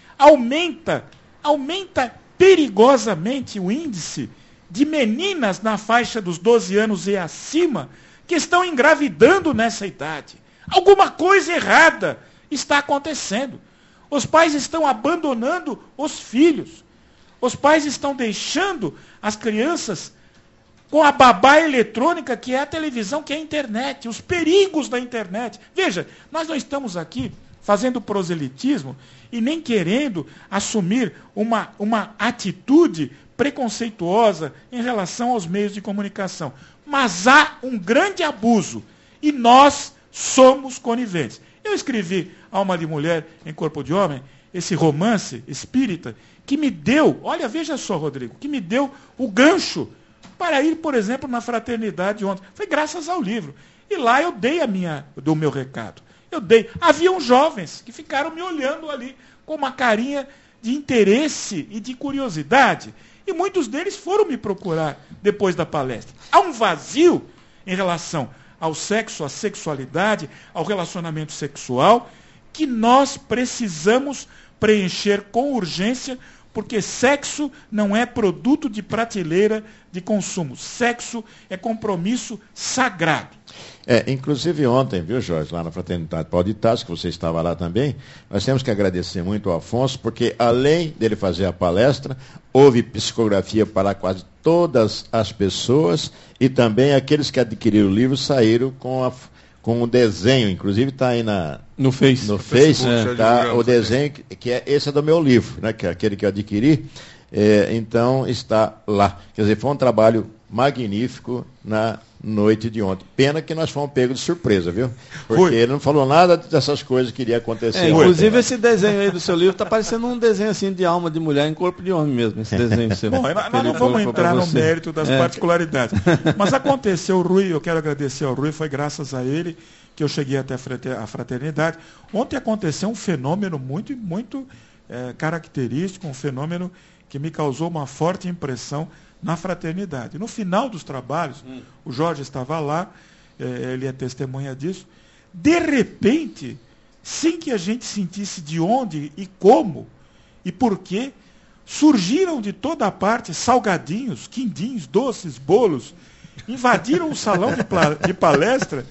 aumenta, aumenta perigosamente o índice de meninas na faixa dos doze anos e acima que estão engravidando nessa idade. Alguma coisa errada está acontecendo. Os pais estão abandonando os filhos. Os pais estão deixando as crianças com a babá eletrônica, que é a televisão, que é a internet, os perigos da internet. Veja, nós não estamos aqui fazendo proselitismo e nem querendo assumir uma, uma atitude preconceituosa em relação aos meios de comunicação. Mas há um grande abuso e nós somos coniventes. Eu escrevi Alma de Mulher em Corpo de Homem, esse romance espírita, que me deu, olha, veja só, Rodrigo, que me deu o gancho para ir, por exemplo, na fraternidade ontem. Foi graças ao livro. E lá eu dei a minha, do meu recado. Eu dei. Haviam jovens que ficaram me olhando ali com uma carinha de interesse e de curiosidade. E muitos deles foram me procurar depois da palestra. Há um vazio em relação ao sexo, à sexualidade, ao relacionamento sexual, que nós precisamos preencher com urgência, porque sexo não é produto de prateleira de consumo. Sexo é compromisso sagrado. É, inclusive ontem, viu, Jorge, lá na Fraternidade Paulo de Tarso, que você estava lá também, nós temos que agradecer muito ao Afonso, porque além dele fazer a palestra, houve psicografia para quase todas as pessoas e também aqueles que adquiriram o livro saíram com a com o desenho, inclusive está aí na, no Face, no Face Facebook, tá, o desenho, que, que é esse é do meu livro, né, que é aquele que eu adquiri, é, então está lá. Quer dizer, foi um trabalho magnífico na noite de ontem. Pena que nós fomos pegos de surpresa, viu? Porque Foi. ele não falou nada dessas coisas que iria acontecer. É, inclusive esse desenho aí do seu livro está parecendo um desenho assim de alma de mulher em corpo de homem mesmo, esse desenho seu. Bom, nós não vamos entrar no mérito das é. particularidades. Mas aconteceu, o Rui, eu quero agradecer ao Rui, foi graças a ele que eu cheguei até a fraternidade. Ontem aconteceu um fenômeno muito, muito é, característico, um fenômeno que me causou uma forte impressão na fraternidade. No final dos trabalhos, hum. o Jorge estava lá, eh, ele é testemunha disso, de repente, sem que a gente sentisse de onde e como e por quê, surgiram de toda a parte salgadinhos, quindins, doces, bolos, invadiram o salão de, de palestra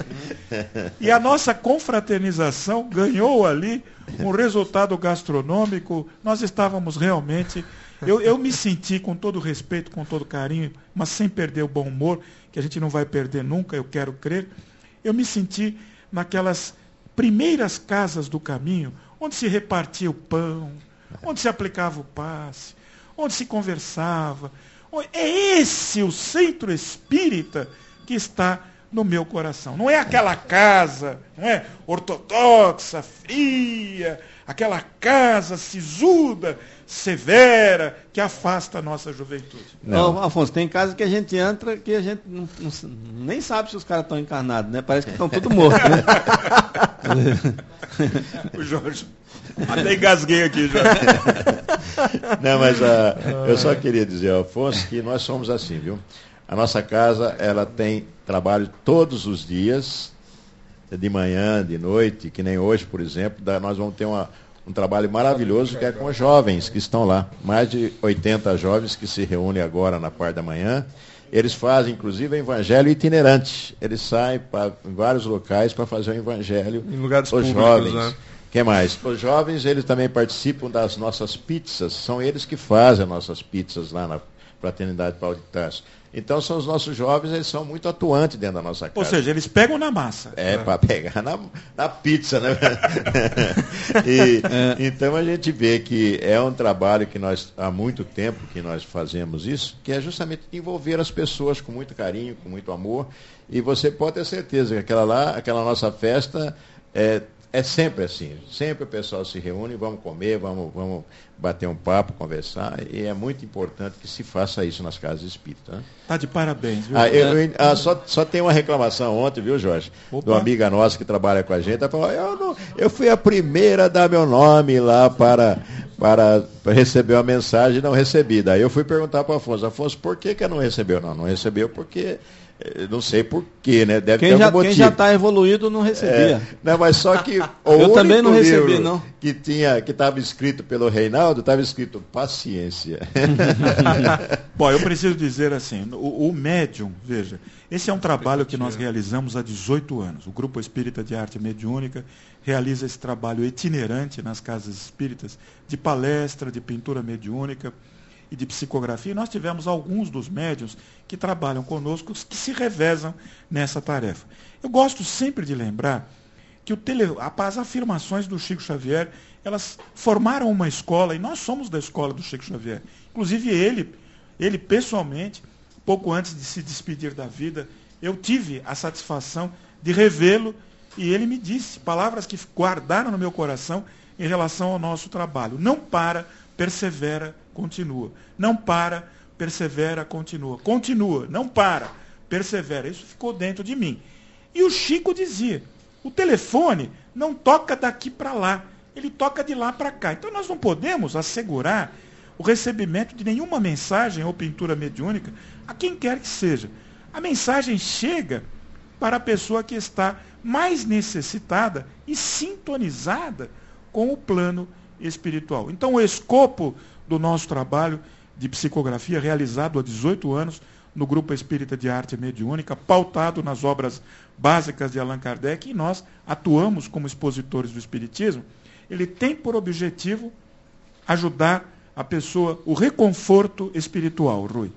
e a nossa confraternização ganhou ali um resultado gastronômico. Nós estávamos realmente... Eu, eu me senti, com todo respeito, com todo carinho, mas sem perder o bom humor, que a gente não vai perder nunca, eu quero crer, eu me senti naquelas primeiras casas do caminho, onde se repartia o pão, onde se aplicava o passe, onde se conversava. É esse o centro espírita que está no meu coração. Não é aquela casa, não é, ortodoxa, fria, aquela casa sisuda, severa, que afasta a nossa juventude. Não. Não, Afonso, tem casa que a gente entra que a gente não, não, nem sabe se os caras estão encarnados, né? Parece que estão todos mortos, né? O Jorge, até engasguei aqui, Jorge. Não, mas uh, eu só queria dizer ao Afonso que nós somos assim, viu? A nossa casa, ela tem trabalho todos os dias, de manhã, de noite, que nem hoje, por exemplo, da, nós vamos ter uma, um trabalho maravilhoso que é com os jovens que estão lá. Mais de oitenta jovens que se reúnem agora na parte da manhã. Eles fazem, inclusive, o evangelho itinerante. Eles saem pra, em vários locais para fazer o evangelho. Em lugares os públicos, jovens. Né? O que mais? Os jovens, eles também participam das nossas pizzas. São eles que fazem as nossas pizzas lá na Fraternidade Paulo de Tarso. Então, são os nossos jovens, eles são muito atuantes dentro da nossa casa. Ou seja, eles pegam na massa. É, é. para pegar na, na pizza, né? e, é. Então, a gente vê que é um trabalho que nós, há muito tempo que nós fazemos isso, que é justamente envolver as pessoas com muito carinho, com muito amor. E você pode ter certeza que aquela lá, aquela nossa festa, é, é sempre assim. Sempre o pessoal se reúne, vamos comer, vamos, vamos bater um papo, conversar. E é muito importante que se faça isso nas casas espíritas. Né? Tá de parabéns, viu? Ah, eu, eu, ah, só, só tem uma reclamação ontem, viu, Jorge? Opa. De uma amiga nossa que trabalha com a gente. Ela falou, eu, não, eu fui a primeira a dar meu nome lá para, para, para receber uma mensagem não recebida. Aí eu fui perguntar para o Afonso, Afonso, por que, que não recebeu? Não, não recebeu porque... Não sei porquê, né? Deve quem ter já, algum motivo. Quem já está evoluído não recebia. É, não, mas só que o eu também não recebi, não. Que tinha, que estava escrito pelo Reinaldo, estava escrito paciência. Bom, eu preciso dizer assim, o, o médium, veja, esse é um trabalho que nós realizamos há dezoito anos. O Grupo Espírita de Arte Mediúnica realiza esse trabalho itinerante nas casas espíritas, de palestra, de pintura mediúnica e de psicografia. E nós tivemos alguns dos médiuns que trabalham conosco, que se revezam nessa tarefa. Eu gosto sempre de lembrar que o tele, as afirmações do Chico Xavier, elas formaram uma escola, e nós somos da escola do Chico Xavier. Inclusive ele, ele pessoalmente, pouco antes de se despedir da vida, eu tive a satisfação de revê-lo, e ele me disse palavras que guardaram no meu coração em relação ao nosso trabalho. Não para, persevera, continua. Não para, persevera, continua. Continua, não para, persevera. Isso ficou dentro de mim. E o Chico dizia, o telefone não toca daqui para lá, ele toca de lá para cá. Então nós não podemos assegurar o recebimento de nenhuma mensagem ou pintura mediúnica a quem quer que seja. A mensagem chega para a pessoa que está mais necessitada e sintonizada com o plano espiritual. Então o escopo do nosso trabalho de psicografia, realizado há dezoito anos no Grupo Espírita de Arte Mediúnica, pautado nas obras básicas de Allan Kardec, e nós atuamos como expositores do Espiritismo, ele tem por objetivo ajudar a pessoa, o reconforto espiritual, Rui.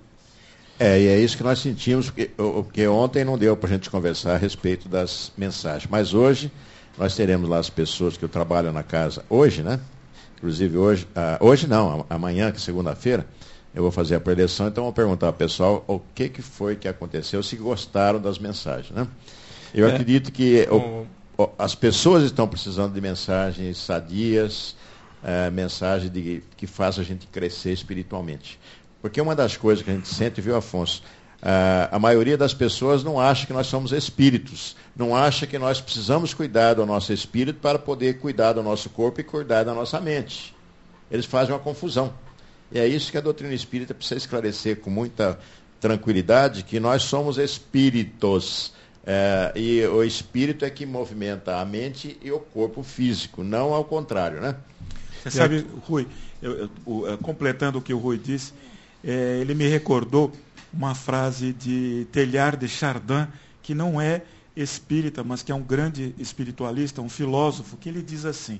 É, e é isso que nós sentimos, porque, porque ontem não deu para a gente conversar a respeito das mensagens, mas hoje nós teremos lá as pessoas que trabalham na casa, hoje, né? Inclusive hoje, ah, hoje não, amanhã, que é segunda-feira, eu vou fazer a preleção, então vou perguntar ao pessoal o que, que foi que aconteceu, se gostaram das mensagens, né? Eu é. acredito que o, o, as pessoas estão precisando de mensagens sadias, é, mensagens de, que façam a gente crescer espiritualmente. Porque uma das coisas que a gente sente, viu, Afonso, ah, a maioria das pessoas não acha que nós somos espíritos, não acha que nós precisamos cuidar do nosso espírito para poder cuidar do nosso corpo e cuidar da nossa mente. Eles fazem uma confusão. E é isso que a doutrina espírita precisa esclarecer com muita tranquilidade, que nós somos espíritos. É, e o espírito é que movimenta a mente e o corpo físico, não ao contrário, né? Você sabe, Rui, eu, eu, eu, completando o que o Rui disse, é, ele me recordou uma frase de Teilhard de Chardin, que não é espírita, mas que é um grande espiritualista, um filósofo, que ele diz assim: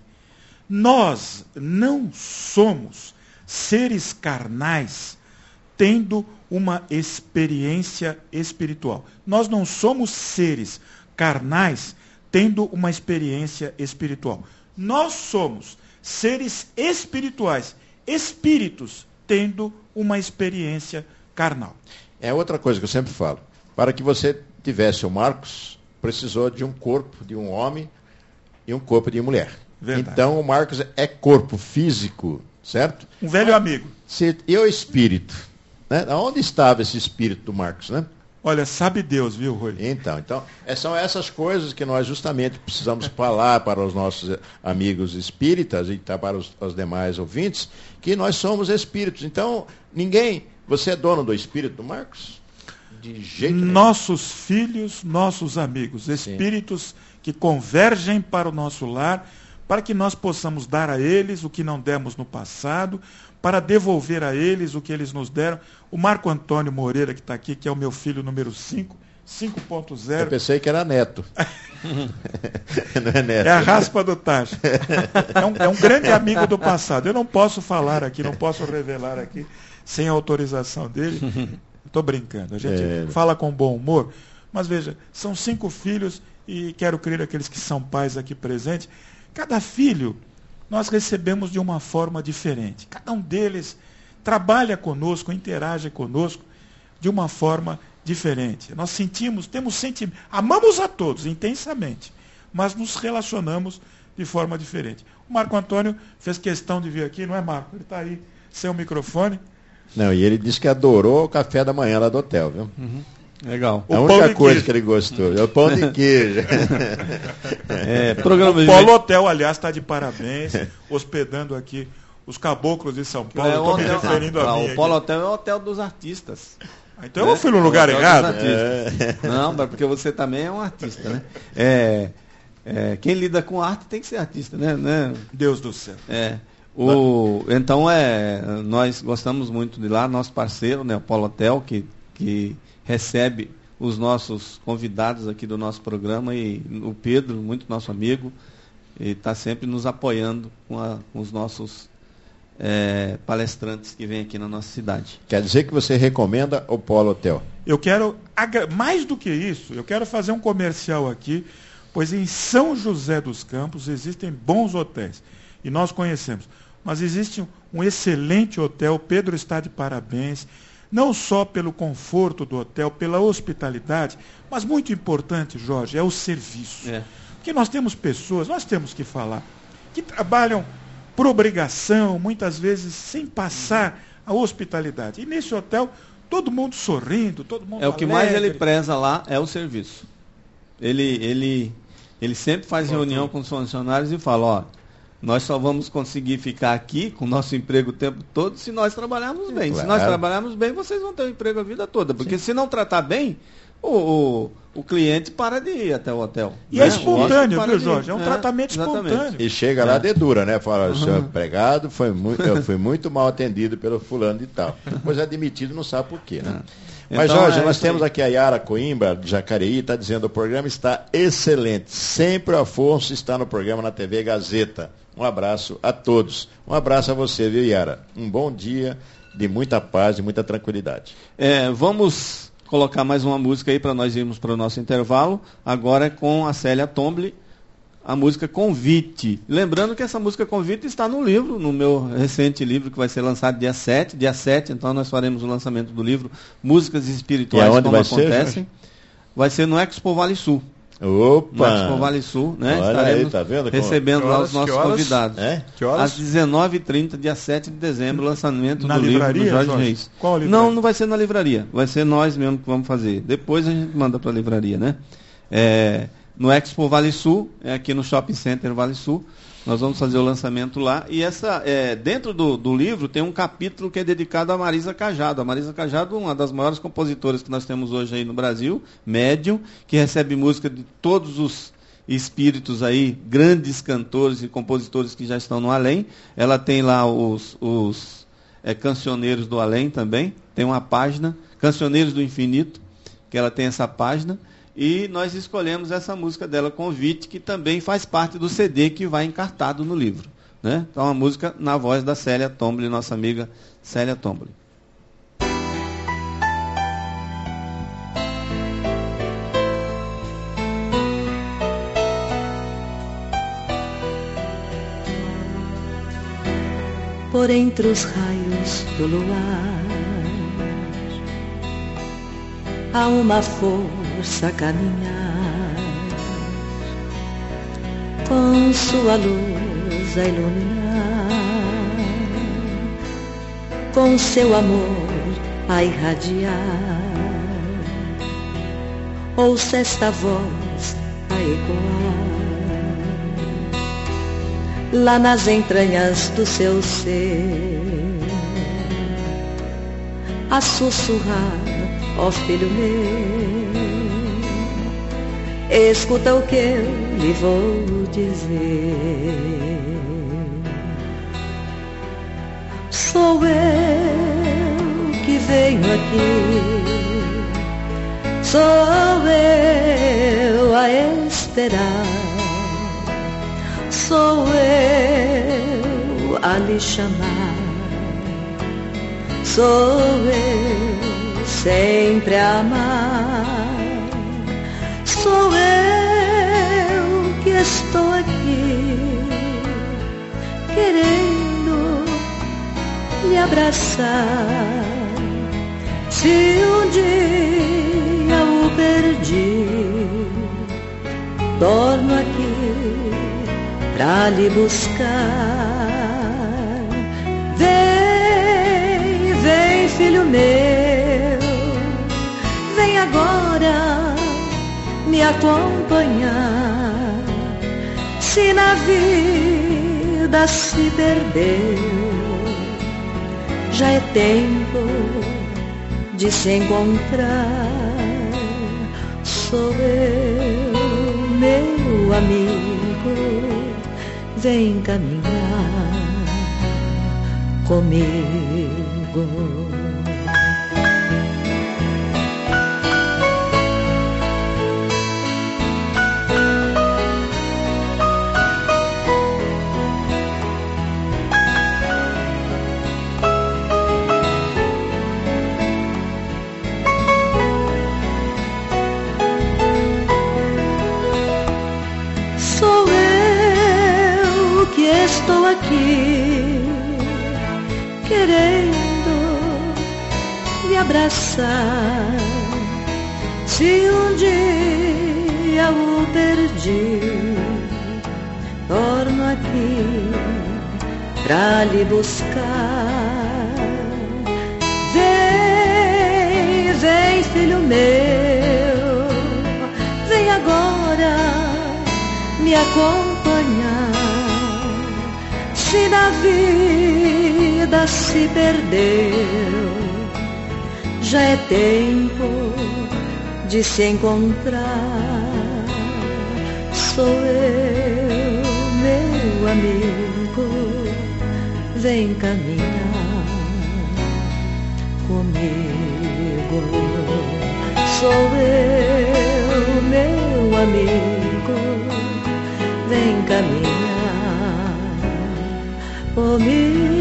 nós não somos seres carnais tendo uma experiência espiritual. Nós não somos seres carnais tendo uma experiência espiritual. Nós somos seres espirituais, espíritos tendo uma experiência carnal. É outra coisa que eu sempre falo. Para que você tivesse o Marcos, precisou de um corpo de um homem e um corpo de mulher. Verdade. Então o Marcos é corpo físico, certo? Um velho amigo. Se, e o espírito? Né? Onde estava esse espírito do Marcos, né? Olha, sabe Deus, viu, Rui? Então, então é, são essas coisas que nós justamente precisamos falar para os nossos amigos espíritas e tá, para os, os demais ouvintes, que nós somos espíritos. Então, ninguém... Você é dono do espírito do Marcos? De jeito nenhum. Nossos filhos, nossos amigos, espíritos Sim. que convergem para o nosso lar, para que nós possamos dar a eles o que não demos no passado, para devolver a eles o que eles nos deram. O Marco Antônio Moreira, que está aqui, que é o meu filho número cinco, cinco ponto zero. Eu pensei que era neto. Não é neto. É a raspa do tacho. É um, é um grande amigo do passado. Eu não posso falar aqui, não posso revelar aqui, sem a autorização dele. Estou brincando. A gente é. fala com bom humor. Mas veja, são cinco filhos e quero crer aqueles que são pais aqui presentes. Cada filho nós recebemos de uma forma diferente. Cada um deles trabalha conosco, interage conosco de uma forma diferente. Nós sentimos, temos sentimento, amamos a todos intensamente, mas nos relacionamos de forma diferente. O Marco Antônio fez questão de vir aqui, não é, Marco? Ele está aí sem o microfone. Não, e ele disse que adorou o café da manhã lá do hotel, viu? Uhum. Legal. A única coisa que ele gostou é o pão de queijo. É, programa o Polo Hotel, aliás, está de parabéns, hospedando aqui os caboclos de São Paulo. É, Estou me referindo ah, a mim. O Polo Hotel é o hotel dos artistas. Então né? eu fui no lugar errado? É. Não, mas porque você também é um artista, né? É, é, quem lida com arte tem que ser artista, né? né? Deus do céu. É. O, então, é, nós gostamos muito de lá, nosso parceiro, né, o Polo Hotel, que, que recebe os nossos convidados aqui do nosso programa, e o Pedro, muito nosso amigo, está sempre nos apoiando com, a, com os nossos é, palestrantes que vêm aqui na nossa cidade. Quer dizer que você recomenda o Polo Hotel? Eu quero, mais do que isso, eu quero fazer um comercial aqui, pois em São José dos Campos existem bons hotéis, e nós conhecemos. Mas existe um, um excelente hotel, Pedro está de parabéns, não só pelo conforto do hotel, pela hospitalidade, mas muito importante, Jorge, é o serviço. É. Porque nós temos pessoas, nós temos que falar, que trabalham por obrigação, muitas vezes sem passar a hospitalidade. E nesse hotel, todo mundo sorrindo, todo mundo É o que alegre. mais ele preza lá, é o serviço. Ele, ele, ele sempre faz Bom, reunião tudo. com os funcionários e fala, ó, nós só vamos conseguir ficar aqui com o nosso emprego o tempo todo se nós trabalharmos bem. Claro. Se nós trabalharmos bem, vocês vão ter um emprego a vida toda. Porque Sim. se não tratar bem, o, o, o cliente para de ir até o hotel. E né? é espontâneo, viu, Jorge? É um é, tratamento exatamente. espontâneo. E chega lá de dura, né? Fala, o senhor empregado foi muito, eu fui muito mal atendido pelo fulano de tal. Depois é admitido, não sabe por quê, né? É. Mas, então, Jorge, é nós temos aqui a Yara Coimbra, de Jacareí, está dizendo que o programa está excelente. Sempre o Afonso está no programa na T V Gazeta. Um abraço a todos. Um abraço a você, viu, Yara? Um bom dia de muita paz e muita tranquilidade. É, vamos colocar mais uma música aí para nós irmos para o nosso intervalo. Agora é com a Célia Tombli, a música Convite. Lembrando que essa música Convite está no livro, no meu recente livro, que vai ser lançado dia sete. Dia sete, então nós faremos o lançamento do livro Músicas Espirituais Como vai Ser, Acontecem. Vai ser no Expo Vale Sul. Opa! No Expo Vale Sul, né? Olha Estaremos aí, tá vendo? recebendo horas, lá os nossos convidados. É? Que horas? Às dezenove e trinta, dia sete de dezembro, lançamento na do livraria, livro do Jorge, Jorge Reis. Qual livraria? Não, não vai ser na livraria. Vai ser nós mesmo que vamos fazer. Depois a gente manda para a livraria, né? É, no Expo Vale Sul, é aqui no Shopping Center Vale Sul. Nós vamos fazer o lançamento lá. E essa, é, dentro do, do livro tem um capítulo que é dedicado a Marisa Cajado. A Marisa Cajado, uma das maiores compositoras que nós temos hoje aí no Brasil, médium, que recebe música de todos os espíritos aí, grandes cantores e compositores que já estão no além. Ela tem lá os, os é, cancioneiros do além também. Tem uma página, Cancioneiros do Infinito, que ela tem essa página. E nós escolhemos essa música dela, Convite, que também faz parte do C D que vai encartado no livro. Né? Então, uma música na voz da Célia Tombli, nossa amiga Célia Tombli. Por entre os raios do luar, há uma força a caminhar, com sua luz a iluminar, com seu amor a irradiar. Ouça esta voz a ecoar, lá nas entranhas do seu ser, a sussurrar: ó filho meu, escuta o que eu lhe vou dizer. Sou eu que venho aqui, sou eu a esperar, sou eu a lhe chamar, sou eu sempre a amar, sou eu que estou aqui querendo lhe abraçar. Se um dia o perdi, torno aqui pra lhe buscar. Vem, vem filho meu, vem agora me acompanhar. Se na vida se perdeu, já é tempo de se encontrar. Sou eu, meu amigo, vem caminhar comigo. Estou aqui querendo me abraçar. Se um dia o perdi, torno aqui pra lhe buscar. Vem, vem filho meu, vem agora me acompanhar. Se na vida se perdeu, já é tempo de se encontrar. Sou eu, meu amigo, vem caminhar comigo. Sou eu, meu amigo, vem caminhar comigo.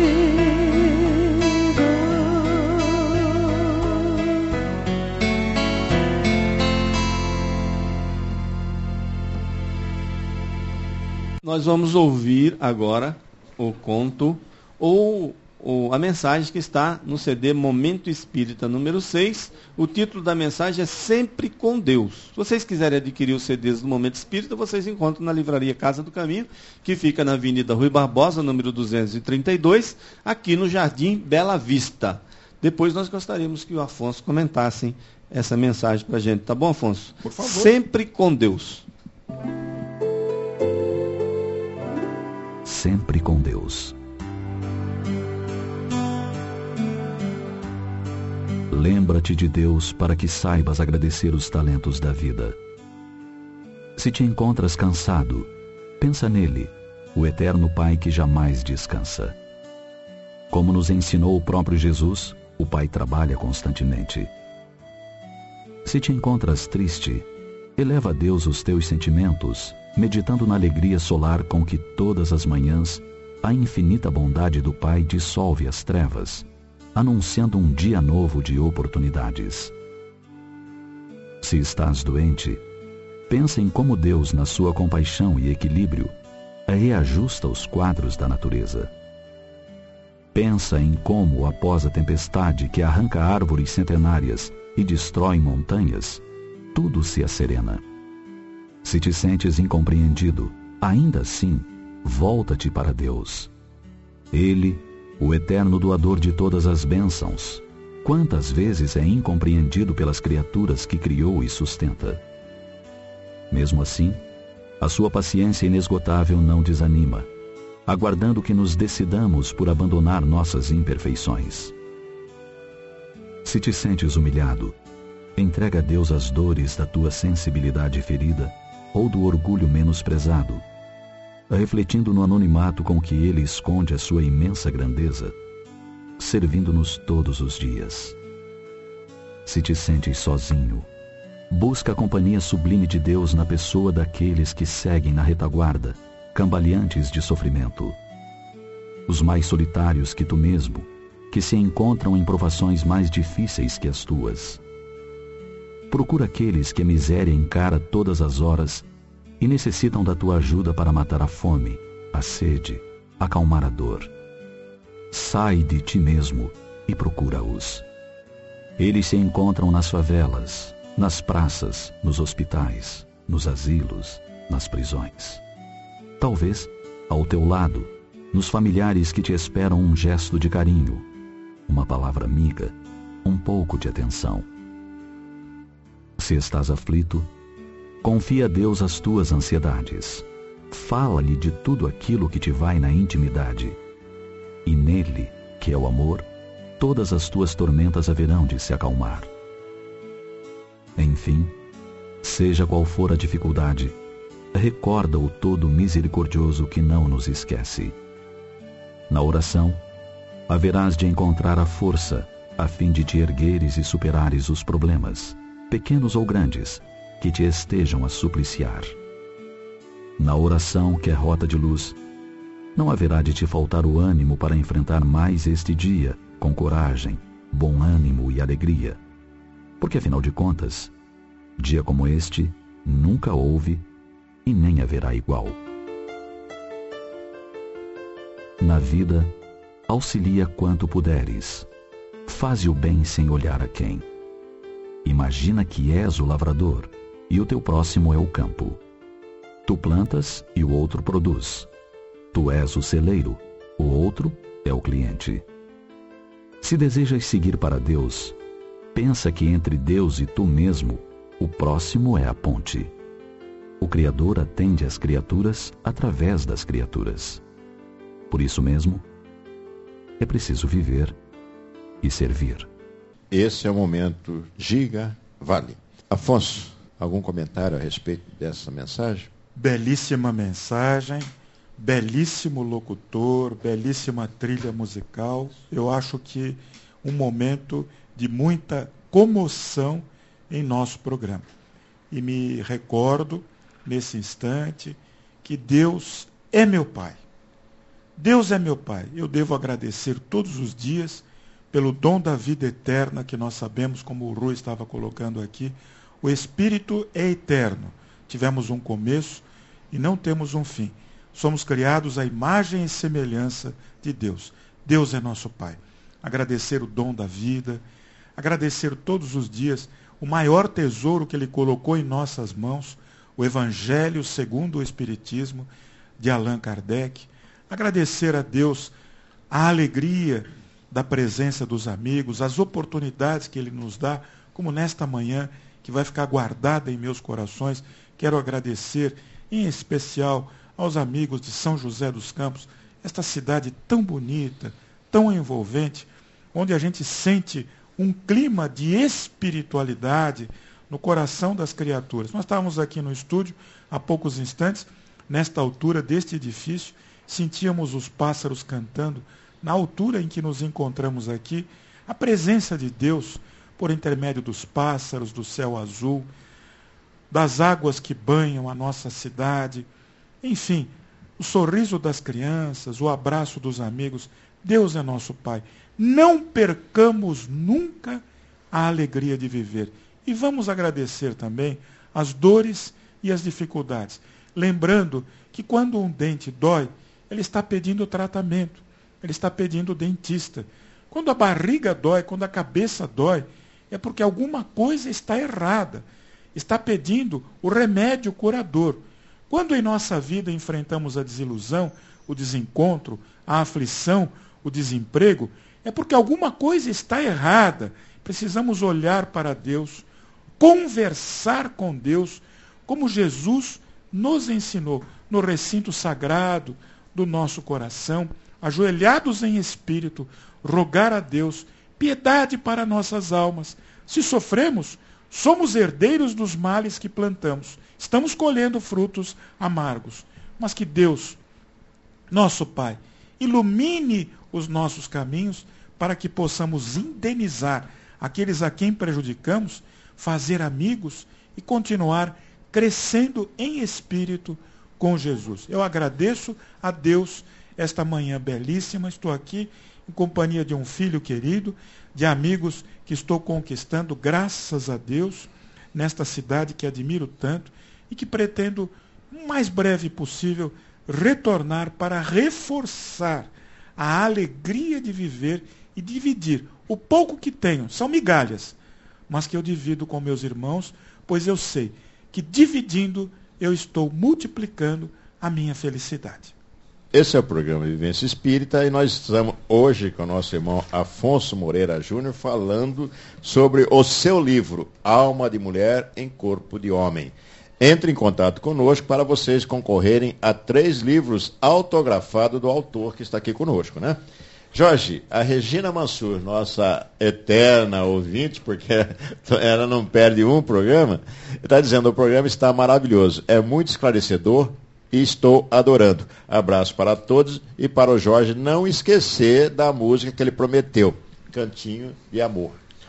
Nós vamos ouvir agora o conto ou, ou a mensagem que está no C D Momento Espírita número seis. O título da mensagem é Sempre com Deus. Se vocês quiserem adquirir os C Ds do Momento Espírita, vocês encontram na livraria Casa do Caminho, que fica na Avenida Rui Barbosa, número duzentos e trinta e dois, aqui no Jardim Bela Vista. Depois nós gostaríamos que o Afonso comentasse essa mensagem para a gente. Tá bom, Afonso? Por favor. Sempre com Deus. Sempre com Deus. Lembra-te de Deus para que saibas agradecer os talentos da vida. Se te encontras cansado, pensa nele, o eterno Pai que jamais descansa. Como nos ensinou o próprio Jesus, o Pai trabalha constantemente. Se te encontras triste, eleva a Deus os teus sentimentos, meditando na alegria solar com que todas as manhãs a infinita bondade do Pai dissolve as trevas, anunciando um dia novo de oportunidades. Se estás doente, pensa em como Deus, na sua compaixão e equilíbrio, reajusta os quadros da natureza. Pensa em como, após a tempestade que arranca árvores centenárias e destrói montanhas, tudo se asserena. Se te sentes incompreendido, ainda assim, volta-te para Deus. Ele, o eterno doador de todas as bênçãos, quantas vezes é incompreendido pelas criaturas que criou e sustenta. Mesmo assim, a sua paciência inesgotável não desanima, aguardando que nos decidamos por abandonar nossas imperfeições. Se te sentes humilhado, entrega a Deus as dores da tua sensibilidade ferida ou do orgulho menosprezado, refletindo no anonimato com que Ele esconde a sua imensa grandeza, servindo-nos todos os dias. Se te sentes sozinho, busca a companhia sublime de Deus na pessoa daqueles que seguem na retaguarda, cambaleantes de sofrimento. Os mais solitários que tu mesmo, que se encontram em provações mais difíceis que as tuas. Procura aqueles que a miséria encara todas as horas e necessitam da tua ajuda para matar a fome, a sede, acalmar a dor. Sai de ti mesmo e procura-os. Eles se encontram nas favelas, nas praças, nos hospitais, nos asilos, nas prisões. Talvez, ao teu lado, nos familiares que te esperam um gesto de carinho, uma palavra amiga, um pouco de atenção. Se estás aflito, confia a Deus as tuas ansiedades. Fala-lhe de tudo aquilo que te vai na intimidade. E nele, que é o amor, todas as tuas tormentas haverão de se acalmar. Enfim, seja qual for a dificuldade, recorda o todo misericordioso que não nos esquece. Na oração, haverás de encontrar a força a fim de te ergueres e superares os problemas, pequenos ou grandes, que te estejam a supliciar. Na oração, que é rota de luz, não haverá de te faltar o ânimo para enfrentar mais este dia com coragem, bom ânimo e alegria, porque afinal de contas, dia como este nunca houve e nem haverá igual. Na vida, auxilia quanto puderes. Faze o bem sem olhar a quem. Imagina que és o lavrador e o teu próximo é o campo. Tu plantas e o outro produz. Tu és o celeiro, o outro é o cliente. Se desejas seguir para Deus, pensa que entre Deus e tu mesmo, o próximo é a ponte. O Criador atende às criaturas através das criaturas. Por isso mesmo, é preciso viver e servir. Esse é o momento Giga Vale. Afonso, algum comentário a respeito dessa mensagem? Belíssima mensagem, belíssimo locutor, belíssima trilha musical. Eu acho que um momento de muita comoção em nosso programa. E me recordo, nesse instante, que Deus é meu Pai. Deus é meu Pai. Eu devo agradecer todos os dias pelo dom da vida eterna que nós sabemos, como o Rui estava colocando aqui. O Espírito é eterno. Tivemos um começo e não temos um fim. Somos criados à imagem e semelhança de Deus. Deus é nosso Pai. Agradecer o dom da vida, agradecer todos os dias o maior tesouro que Ele colocou em nossas mãos, o Evangelho segundo o Espiritismo, de Allan Kardec. Agradecer a Deus a alegria da presença dos amigos, as oportunidades que Ele nos dá, como nesta manhã, que vai ficar guardada em meus corações. Quero agradecer, em especial, aos amigos de São José dos Campos, esta cidade tão bonita, tão envolvente, onde a gente sente um clima de espiritualidade no coração das criaturas. Nós estávamos aqui no estúdio há poucos instantes, nesta altura deste edifício, sentíamos os pássaros cantando. Na altura em que nos encontramos aqui, a presença de Deus, por intermédio dos pássaros, do céu azul, das águas que banham a nossa cidade, enfim, o sorriso das crianças, o abraço dos amigos. Deus é nosso Pai. Não percamos nunca a alegria de viver. E vamos agradecer também as dores e as dificuldades. Lembrando que quando um dente dói, ele está pedindo tratamento. ele está pedindo o dentista. Quando a barriga dói, quando a cabeça dói, é porque alguma coisa está errada. Está pedindo o remédio curador. Quando em nossa vida enfrentamos a desilusão, o desencontro, a aflição, o desemprego, é porque alguma coisa está errada. Precisamos olhar para Deus, conversar com Deus, como Jesus nos ensinou, no recinto sagrado do nosso coração, ajoelhados em espírito, rogar a Deus piedade para nossas almas. Se sofremos, somos herdeiros dos males que plantamos. Estamos colhendo frutos amargos. Mas que Deus, nosso Pai, ilumine os nossos caminhos para que possamos indenizar aqueles a quem prejudicamos, fazer amigos e continuar crescendo em espírito com Jesus. Eu agradeço a Deus esta manhã belíssima. Estou aqui em companhia de um filho querido, de amigos que estou conquistando, graças a Deus, nesta cidade que admiro tanto e que pretendo, o mais breve possível, retornar para reforçar a alegria de viver e dividir o pouco que tenho. São migalhas, mas que eu divido com meus irmãos, pois eu sei que dividindo eu estou multiplicando a minha felicidade. Esse é o programa Vivência Espírita e nós estamos hoje com o nosso irmão Afonso Moreira Júnior falando sobre o seu livro Alma de Mulher em Corpo de Homem. Entre em contato conosco para vocês concorrerem a três livros autografados do autor que está aqui conosco, né? Jorge, a Regina Mansur, nossa eterna ouvinte, porque ela não perde um programa, está dizendo: o programa está maravilhoso, é muito esclarecedor e estou adorando. Abraço para todos e para o Jorge não esquecer da música que ele prometeu, Cantinho de Amor.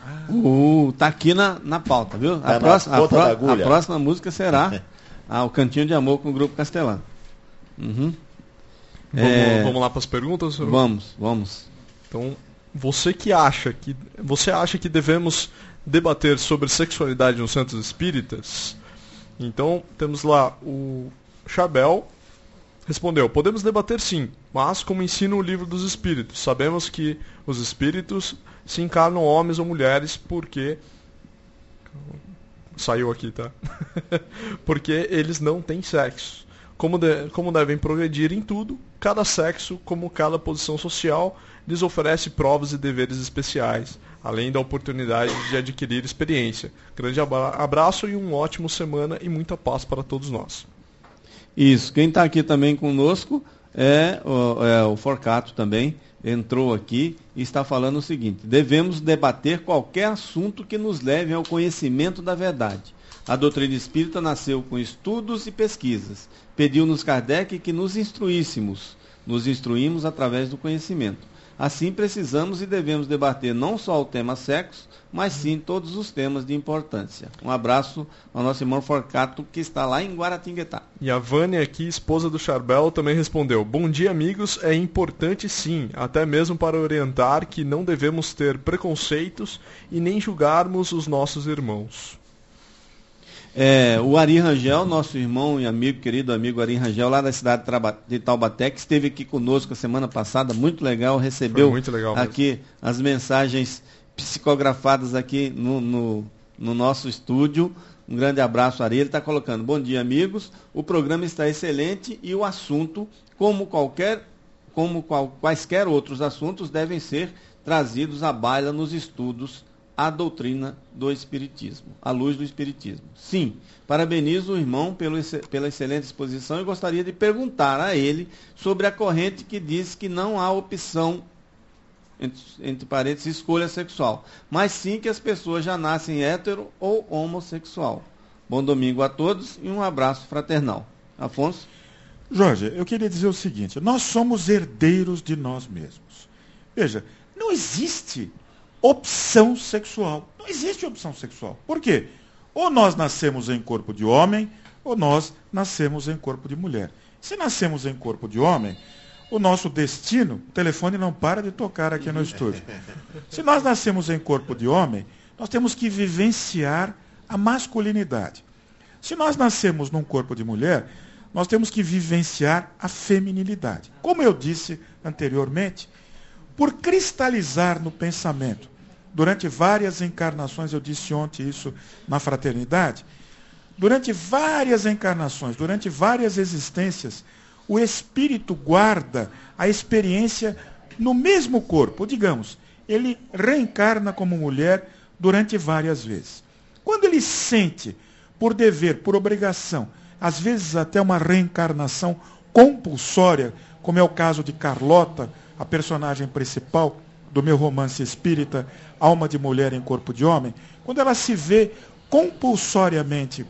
Uh, tá aqui na, na pauta, viu? Tá a, próxima, a, pro, a agulha. próxima música será ah, o Cantinho de Amor com o Grupo Castelano. Uhum. Vamos, É... vamos lá para as perguntas? Vamos, vamos. Então, você que acha que você acha que devemos debater sobre sexualidade nos centros espíritas? Então, temos lá o Chabel respondeu: podemos debater sim, mas como ensina o livro dos espíritos, sabemos que os espíritos se encarnam homens ou mulheres porque saiu aqui, tá? Porque eles não têm sexo. Como, de, como devem progredir em tudo, cada sexo, como cada posição social, lhes oferece provas e deveres especiais, além da oportunidade de adquirir experiência. Grande abraço e uma ótima semana e muita paz para todos nós. Isso, quem está aqui também conosco é o, é o Forcato também, entrou aqui e está falando o seguinte: devemos debater qualquer assunto que nos leve ao conhecimento da verdade. A doutrina espírita nasceu com estudos e pesquisas. Pediu-nos Kardec que nos instruíssemos. Nos instruímos através do conhecimento. Assim precisamos e devemos debater não só o tema sexo, mas sim todos os temas de importância. Um abraço ao nosso irmão Forcato, que está lá em Guaratinguetá. E a Vânia aqui, esposa do Charbel, também respondeu: bom dia, amigos, é importante sim, até mesmo para orientar que não devemos ter preconceitos e nem julgarmos os nossos irmãos. É, o Ari Rangel, nosso irmão e amigo, querido amigo Ari Rangel, lá da cidade de Taubaté, que esteve aqui conosco a semana passada, muito legal, recebeu muito legal aqui as mensagens psicografadas aqui no, no, no nosso estúdio. Um grande abraço, Ari. Ele está colocando: bom dia, amigos, o programa está excelente e o assunto, como qualquer, como qual, quaisquer outros assuntos, devem ser trazidos à baila nos estudos a doutrina do Espiritismo, à luz do Espiritismo. Sim, parabenizo o irmão pelo, pela excelente exposição e gostaria de perguntar a ele sobre a corrente que diz que não há opção, entre, entre parênteses, escolha sexual, mas sim que as pessoas já nascem hétero ou homossexual. Bom domingo a todos e um abraço fraternal. Afonso? Jorge, eu queria dizer o seguinte: nós somos herdeiros de nós mesmos. Veja, não existe opção sexual. Não existe opção sexual. Por quê? Ou nós nascemos em corpo de homem, ou nós nascemos em corpo de mulher. Se nascemos em corpo de homem, o nosso destino, o telefone não para de tocar aqui no estúdio. Se nós nascemos em corpo de homem, nós temos que vivenciar a masculinidade. Se nós nascemos num corpo de mulher, nós temos que vivenciar a feminilidade. Como eu disse anteriormente, por cristalizar no pensamento. Durante várias encarnações, eu disse ontem isso na fraternidade, durante várias encarnações, durante várias existências, o espírito guarda a experiência no mesmo corpo. Digamos, ele reencarna como mulher durante várias vezes. Quando ele sente, por dever, por obrigação, às vezes até uma reencarnação compulsória, como é o caso de Carlota, a personagem principal do meu romance espírita, Alma de Mulher em Corpo de Homem, quando ela se vê compulsoriamente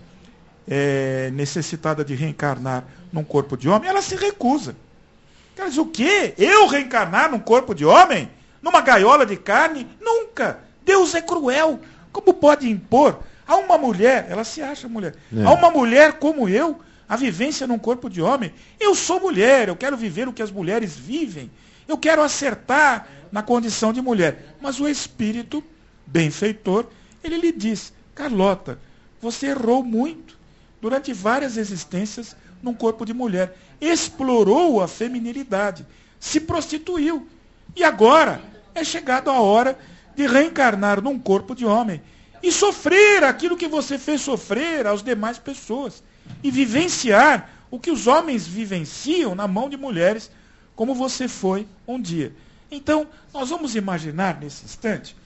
é, necessitada de reencarnar num corpo de homem, ela se recusa. Ela diz, o quê? Eu reencarnar num corpo de homem? Numa gaiola de carne? Nunca! Deus é cruel. Como pode impor a uma mulher, ela se acha mulher, é. a uma mulher como eu, a vivência num corpo de homem? Eu sou mulher, eu quero viver o que as mulheres vivem. Eu quero acertar na condição de mulher. Mas o espírito benfeitor, ele lhe diz, Carlota, você errou muito durante várias existências num corpo de mulher. Explorou a feminilidade, se prostituiu. E agora é chegado a hora de reencarnar num corpo de homem e sofrer aquilo que você fez sofrer às demais pessoas. E vivenciar o que os homens vivenciam na mão de mulheres, como você foi um dia. Então, nós vamos imaginar nesse instante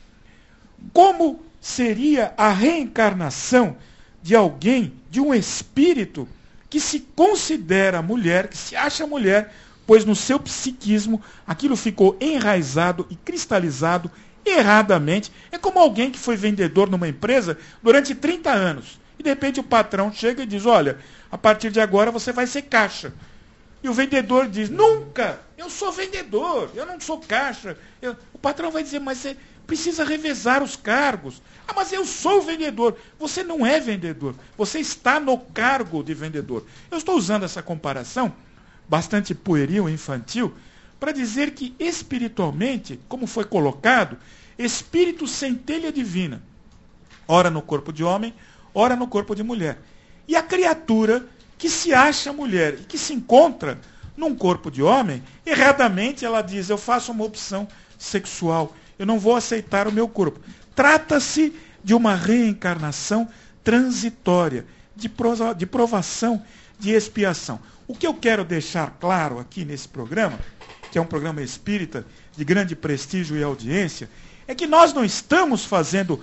como seria a reencarnação de alguém, de um espírito que se considera mulher, que se acha mulher, pois no seu psiquismo aquilo ficou enraizado e cristalizado erradamente. É como alguém que foi vendedor numa empresa durante trinta anos. E de repente o patrão chega e diz, olha, a partir de agora você vai ser caixa. E o vendedor diz, nunca, eu sou vendedor, eu não sou caixa. Eu... O patrão vai dizer, mas você precisa revezar os cargos. Ah, mas eu sou vendedor. Você não é vendedor, você está no cargo de vendedor. Eu estou usando essa comparação, bastante pueril e infantil, para dizer que espiritualmente, como foi colocado, espírito centelha divina, ora no corpo de homem, ora no corpo de mulher. E a criatura que se acha mulher e que se encontra num corpo de homem, erradamente ela diz, eu faço uma opção sexual, eu não vou aceitar o meu corpo. Trata-se de uma reencarnação transitória, de, prosa, de provação, de expiação. O que eu quero deixar claro aqui nesse programa, que é um programa espírita de grande prestígio e audiência, é que nós não estamos fazendo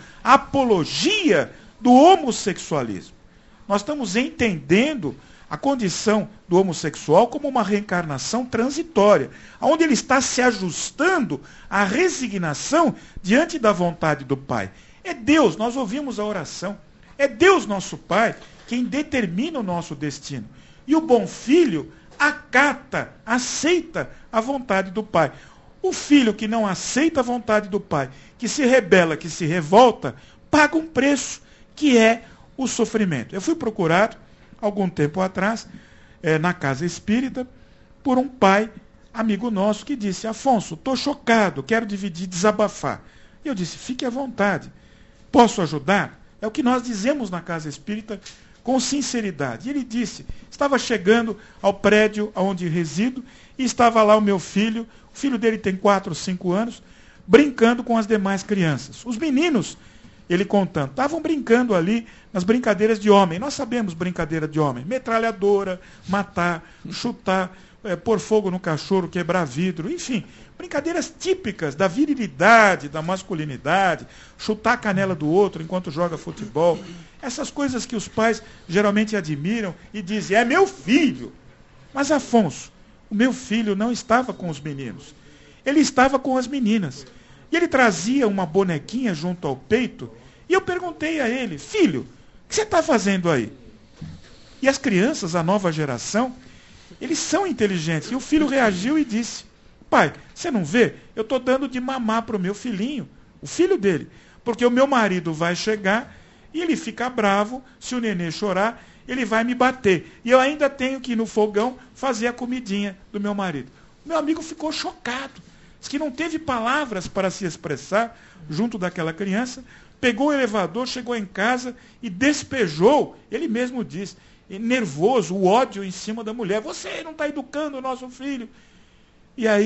apologia do homossexualismo. Nós estamos entendendo a condição do homossexual como uma reencarnação transitória, onde ele está se ajustando à resignação diante da vontade do Pai. É Deus, nós ouvimos a oração, é Deus nosso Pai quem determina o nosso destino. E o bom filho acata, aceita a vontade do Pai. O filho que não aceita a vontade do Pai, que se rebela, que se revolta, paga um preço, que é o sofrimento. Eu fui procurado, algum tempo atrás, é, na casa espírita, por um pai, amigo nosso, que disse, Afonso, estou chocado, quero dividir, desabafar. E eu disse, fique à vontade. Posso ajudar? É o que nós dizemos na casa espírita com sinceridade. E ele disse, estava chegando ao prédio onde resido, e estava lá o meu filho, o filho dele tem quatro ou cinco anos, brincando com as demais crianças. Os meninos, ele contando, estavam brincando ali nas brincadeiras de homem. Nós sabemos brincadeira de homem. Metralhadora, matar, chutar, é, pôr fogo no cachorro, quebrar vidro, enfim. Brincadeiras típicas da virilidade, da masculinidade, chutar a canela do outro enquanto joga futebol. Essas coisas que os pais geralmente admiram e dizem, é meu filho. Mas Afonso, o meu filho não estava com os meninos. Ele estava com as meninas. E ele trazia uma bonequinha junto ao peito. E eu perguntei a ele, filho, o que você está fazendo aí? E as crianças, a nova geração, eles são inteligentes. E o filho reagiu e disse, pai, você não vê? Eu estou dando de mamar para o meu filhinho, o filho dele. Porque o meu marido vai chegar e ele fica bravo, se o nenê chorar, ele vai me bater. E eu ainda tenho que ir no fogão fazer a comidinha do meu marido. O meu amigo ficou chocado. Diz que não teve palavras para se expressar junto daquela criança. Pegou o elevador, chegou em casa e despejou, ele mesmo diz, nervoso, o ódio em cima da mulher. Você não está educando o nosso filho. E aí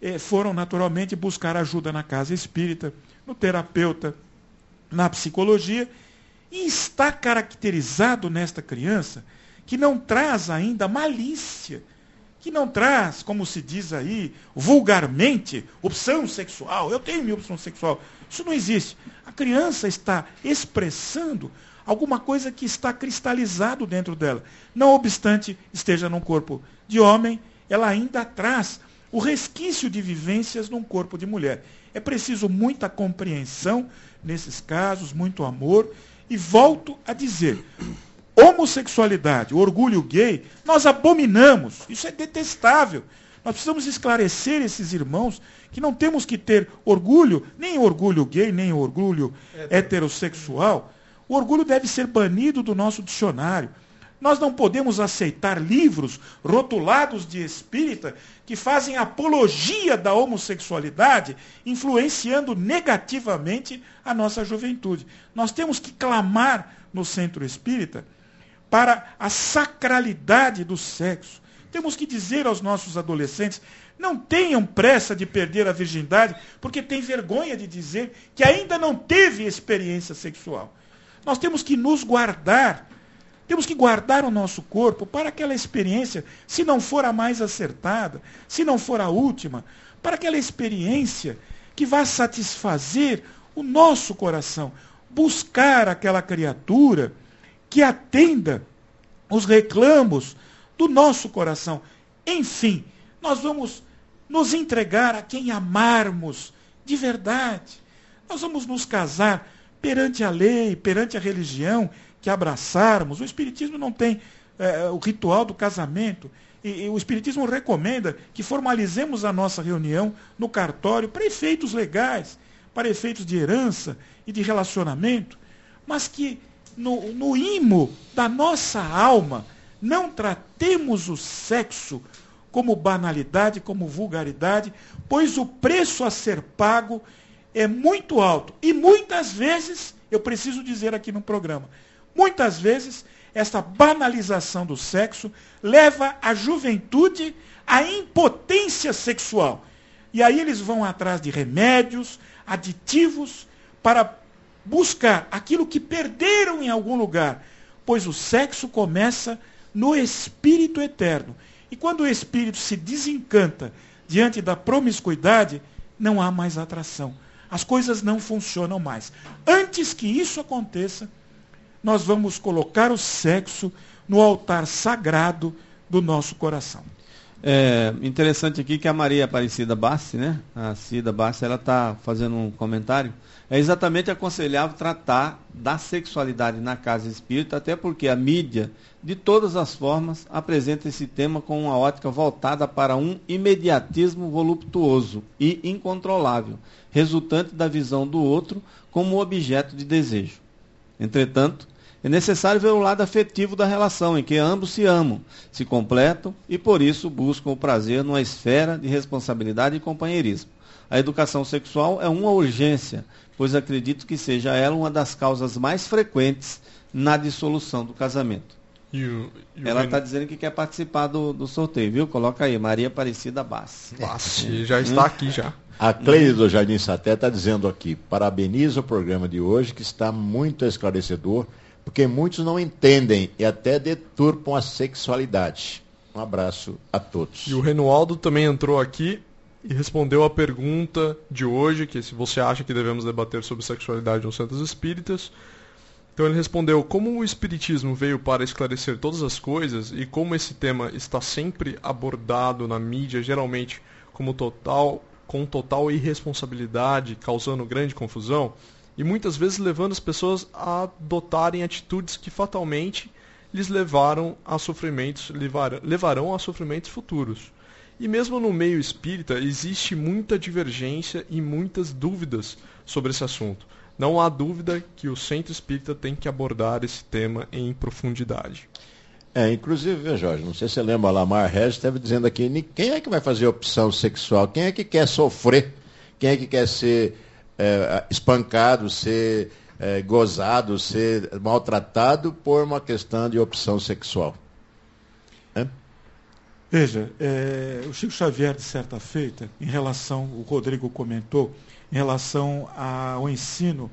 eh, foram naturalmente buscar ajuda na casa espírita, no terapeuta, na psicologia, e está caracterizado nesta criança que não traz ainda malícia, que não traz, como se diz aí, vulgarmente, opção sexual. Eu tenho minha opção sexual. Isso não existe. A criança está expressando alguma coisa que está cristalizado dentro dela. Não obstante esteja num corpo de homem, ela ainda traz o resquício de vivências num corpo de mulher. É preciso muita compreensão nesses casos, muito amor. E volto a dizer, homossexualidade, o orgulho gay, nós abominamos. Isso é detestável. Nós precisamos esclarecer esses irmãos que não temos que ter orgulho, nem orgulho gay, nem orgulho é, heterossexual. O orgulho deve ser banido do nosso dicionário. Nós não podemos aceitar livros rotulados de espírita que fazem apologia da homossexualidade, influenciando negativamente a nossa juventude. Nós temos que clamar no centro espírita para a sacralidade do sexo. Temos que dizer aos nossos adolescentes, não tenham pressa de perder a virgindade, porque tem vergonha de dizer que ainda não teve experiência sexual. Nós temos que nos guardar, temos que guardar o nosso corpo para aquela experiência, se não for a mais acertada, se não for a última, para aquela experiência que vai satisfazer o nosso coração. Buscar aquela criatura que atenda os reclamos do nosso coração. Enfim, nós vamos nos entregar a quem amarmos de verdade. Nós vamos nos casar perante a lei, perante a religião que abraçarmos. O Espiritismo não tem é, o ritual do casamento. E, e o Espiritismo recomenda que formalizemos a nossa reunião no cartório para efeitos legais, para efeitos de herança e de relacionamento, mas que no, no imo da nossa alma não tratemos o sexo como banalidade, como vulgaridade, pois o preço a ser pago é muito alto. E muitas vezes, eu preciso dizer aqui no programa, muitas vezes essa banalização do sexo leva a juventude à impotência sexual. E aí eles vão atrás de remédios, aditivos, para buscar aquilo que perderam em algum lugar, pois o sexo começa no espírito eterno. E quando o espírito se desencanta diante da promiscuidade, não há mais atração. As coisas não funcionam mais. Antes que isso aconteça, nós vamos colocar o sexo no altar sagrado do nosso coração. É interessante aqui que a Maria Aparecida Bassi, né? A Cida Bassi, ela está fazendo um comentário. É exatamente aconselhável tratar da sexualidade na casa espírita, até porque a mídia, de todas as formas, apresenta esse tema com uma ótica voltada para um imediatismo voluptuoso e incontrolável, resultante da visão do outro como objeto de desejo. Entretanto, é necessário ver o lado afetivo da relação, em que ambos se amam, se completam e, por isso, buscam o prazer numa esfera de responsabilidade e companheirismo. A educação sexual é uma urgência, pois acredito que seja ela uma das causas mais frequentes na dissolução do casamento. E o, e ela o... está dizendo que quer participar do, do sorteio, viu? Coloca aí, Maria Aparecida Bassi. Bassi, já está aqui já. A Cleide do Jardim Saté está dizendo aqui, parabeniza o programa de hoje, que está muito esclarecedor, porque muitos não entendem e até deturpam a sexualidade. Um abraço a todos. E o Renualdo também entrou aqui e respondeu a pergunta de hoje, que se você acha que devemos debater sobre sexualidade nos centros espíritas. Então ele respondeu, como o espiritismo veio para esclarecer todas as coisas e como esse tema está sempre abordado na mídia, geralmente como total, com total irresponsabilidade, causando grande confusão, e muitas vezes levando as pessoas a adotarem atitudes que fatalmente lhes levaram a sofrimentos, levar, levarão a sofrimentos futuros. E mesmo no meio espírita existe muita divergência e muitas dúvidas sobre esse assunto. Não há dúvida que o centro espírita tem que abordar esse tema em profundidade. É, inclusive, Jorge, não sei se você lembra, Lamar Regis esteve dizendo aqui, quem é que vai fazer opção sexual? Quem é que quer sofrer? Quem é que quer ser é, espancado, ser é, gozado, ser maltratado por uma questão de opção sexual? É? Veja, é, o Chico Xavier, de certa feita, em relação, o Rodrigo comentou, em relação ao ensino,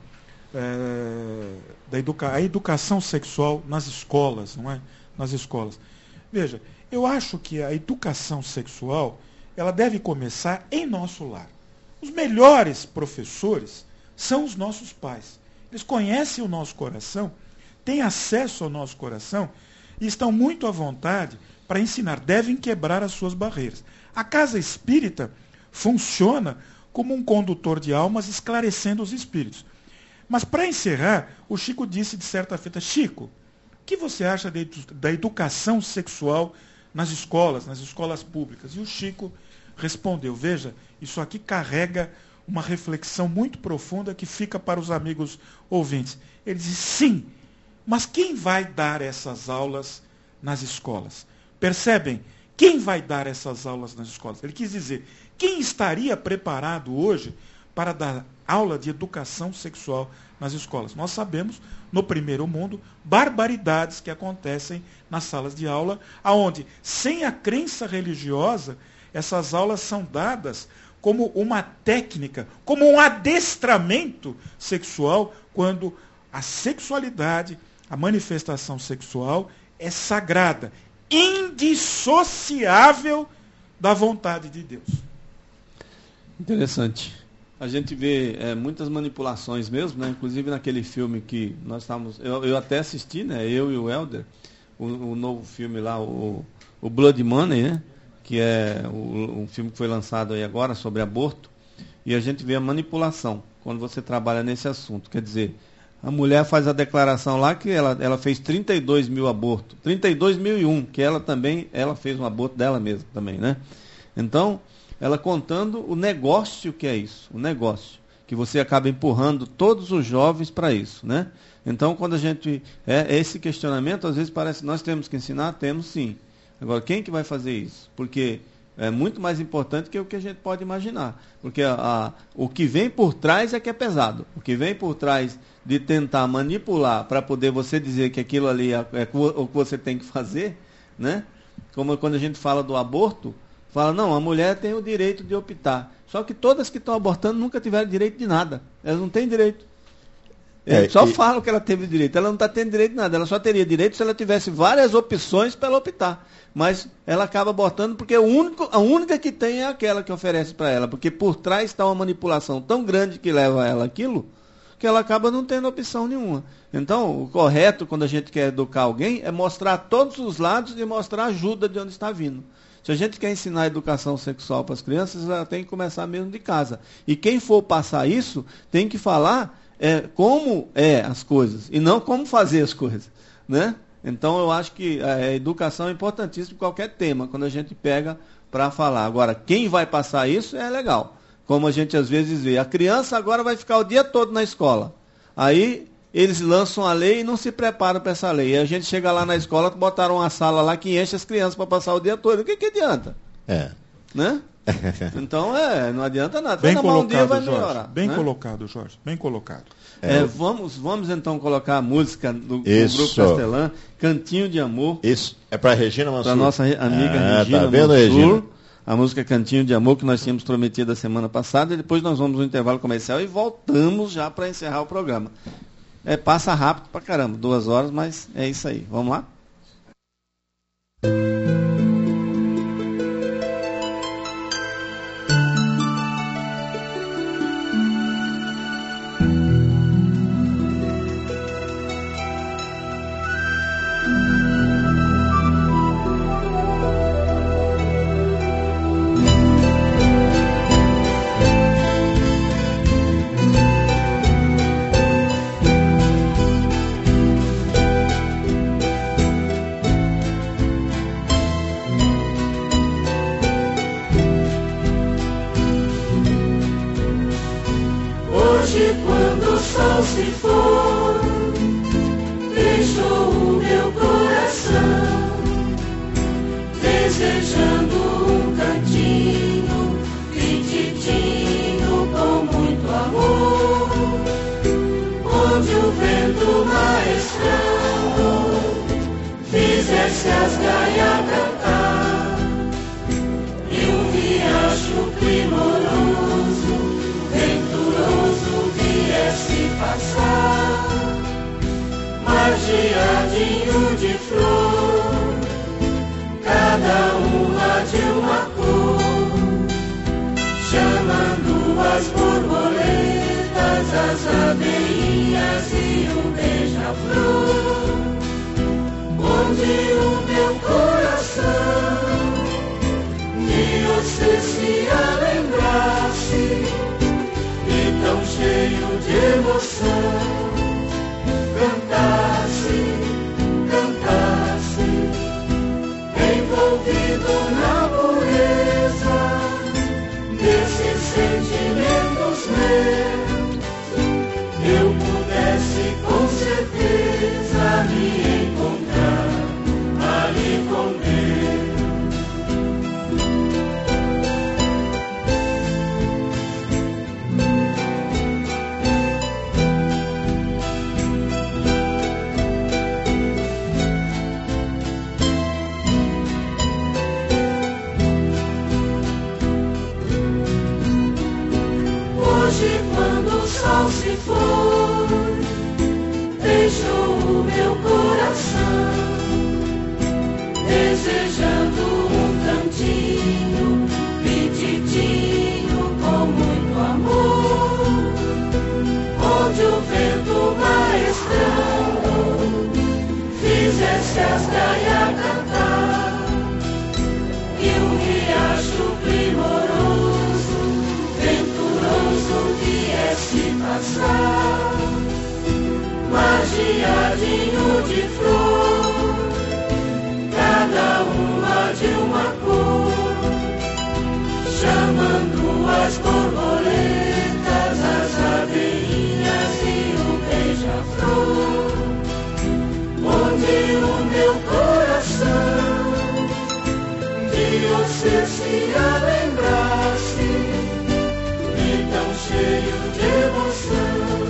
é, da educa a educação sexual nas escolas, não é? Nas escolas. Veja, eu acho que a educação sexual, ela deve começar em nosso lar. Os melhores professores são os nossos pais. Eles conhecem o nosso coração, têm acesso ao nosso coração e estão muito à vontade para ensinar. Devem quebrar as suas barreiras. A casa espírita funciona como um condutor de almas esclarecendo os espíritos. Mas para encerrar, o Chico disse de certa feita, Chico, o que você acha de, da educação sexual nas escolas, nas escolas públicas? E o Chico respondeu, veja, isso aqui carrega uma reflexão muito profunda que fica para os amigos ouvintes. Ele disse, sim, mas quem vai dar essas aulas nas escolas? Percebem? Quem vai dar essas aulas nas escolas? Ele quis dizer, quem estaria preparado hoje para dar aula de educação sexual nas escolas? Nós sabemos, no primeiro mundo, barbaridades que acontecem nas salas de aula, aonde, sem a crença religiosa, essas aulas são dadas como uma técnica, como um adestramento sexual, quando a sexualidade, a manifestação sexual é sagrada, indissociável da vontade de Deus. Interessante. A gente vê é, muitas manipulações mesmo, né? Inclusive naquele filme que nós estávamos... Eu, eu até assisti, né? Eu e o Helder, o, o novo filme lá, o, o Blood Money, né? Que é o, um filme que foi lançado aí agora sobre aborto, e a gente vê a manipulação quando você trabalha nesse assunto. Quer dizer, a mulher faz a declaração lá que ela, ela fez trinta e dois mil abortos, trinta e dois mil e um, que ela também, ela fez um aborto dela mesma também, né? Então, ela contando o negócio que é isso, o negócio, que você acaba empurrando todos os jovens para isso, né? Então, quando a gente, é, esse questionamento, às vezes parece, nós temos que ensinar, temos sim. Agora, quem que vai fazer isso? Porque é muito mais importante que o que a gente pode imaginar. Porque a, a, o que vem por trás é que é pesado. O que vem por trás de tentar manipular para poder você dizer que aquilo ali é, é o que você tem que fazer, né? Como quando a gente fala do aborto, fala, não, a mulher tem o direito de optar. Só que todas que estão abortando nunca tiveram direito de nada. Elas não têm direito. É, só e... falam que ela teve direito. Ela não está tendo direito de nada. Ela só teria direito se ela tivesse várias opções para ela optar. Mas ela acaba abortando porque o único, a única que tem é aquela que oferece para ela. Porque por trás está uma manipulação tão grande que leva ela aquilo, que ela acaba não tendo opção nenhuma. Então, o correto, quando a gente quer educar alguém, é mostrar todos os lados e mostrar a ajuda de onde está vindo. Se a gente quer ensinar a educação sexual para as crianças, ela tem que começar mesmo de casa. E quem for passar isso, tem que falar é, como é as coisas, e não como fazer as coisas, né? Então, eu acho que a educação é importantíssima em qualquer tema, quando a gente pega para falar. Agora, quem vai passar isso é legal. Como a gente às vezes vê, a criança agora vai ficar o dia todo na escola. Aí, eles lançam a lei e não se preparam para essa lei. E a gente chega lá na escola, botaram uma sala lá que enche as crianças para passar o dia todo. O que que adianta? É. Né? Então, é, não adianta nada. Bem vai colocado, um dia, vai Jorge. melhorar. Bem né? colocado, Jorge. Bem colocado. É, É, vamos, vamos então colocar a música do, do Isso. Grupo Castelã, Cantinho de Amor, Isso é para Regina Mansur. para nossa re- amiga Ah, Regina tá vendo, Mansur. Regina? A música Cantinho de Amor que nós tínhamos prometido a semana passada, e depois nós vamos no intervalo comercial e voltamos já para encerrar o programa. É, passa rápido pra caramba, duas horas, mas é isso aí. Vamos lá? Hoje, quando o sol se for, deixou o meu coração desejando um cantinho pititinho com muito amor, onde o vento maestrando fizesse as gaias cantar sol se foi, deixou o meu coração desejando um cantinho petidinho com muito amor, onde o vento maestrando fizesse as gaias cantar e um riacho primoroso, venturoso viesse passar, magiadinho de flor, cada uma de uma cor, chamando as borboletas, as abelhinhas e o beija-flor, onde o meu coração de você se alembrasse, e tão cheio de emoção,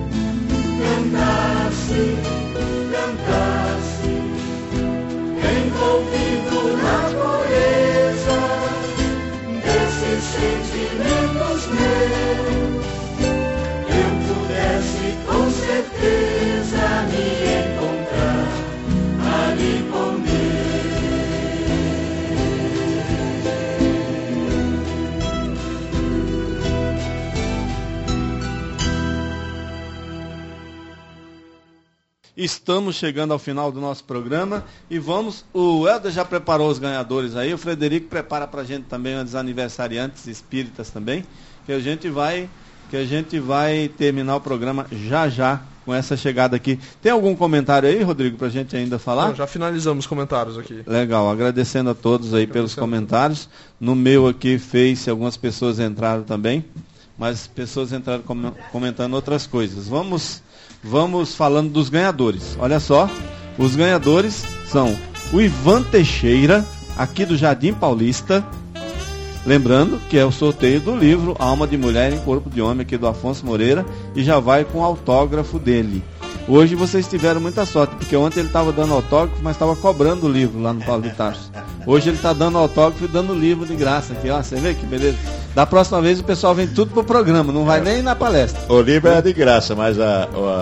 cantasse, cantasse, envolvido na pureza desses sentimentos meus, eu pudesse com certeza me encontrar ali com Deus. Estamos chegando ao final do nosso programa e vamos, o Helder já preparou os ganhadores aí, o Frederico prepara pra gente também os aniversariantes espíritas também, que a gente vai, que a gente vai terminar o programa já já com essa chegada aqui. Tem algum comentário aí, Rodrigo, pra gente ainda falar? Não, já finalizamos os comentários aqui. Legal, agradecendo a todos aí pelos comentários. No meu aqui, Face, algumas pessoas entraram também, mas pessoas entraram com, comentando outras coisas. Vamos... Vamos falando dos ganhadores. Olha só, os ganhadores são o Ivan Teixeira, aqui do Jardim Paulista. Lembrando que é o sorteio do livro Alma de Mulher em Corpo de Homem, aqui do Afonso Moreira, e já vai com o autógrafo dele. Hoje vocês tiveram muita sorte, porque ontem ele estava dando autógrafo, mas estava cobrando o livro lá no Paulo de Tarso. Hoje ele está dando autógrafo e dando livro de graça aqui, ó, você vê que beleza? Da próxima vez o pessoal vem tudo pro programa, não vai nem na palestra. O livro era de graça, mas a,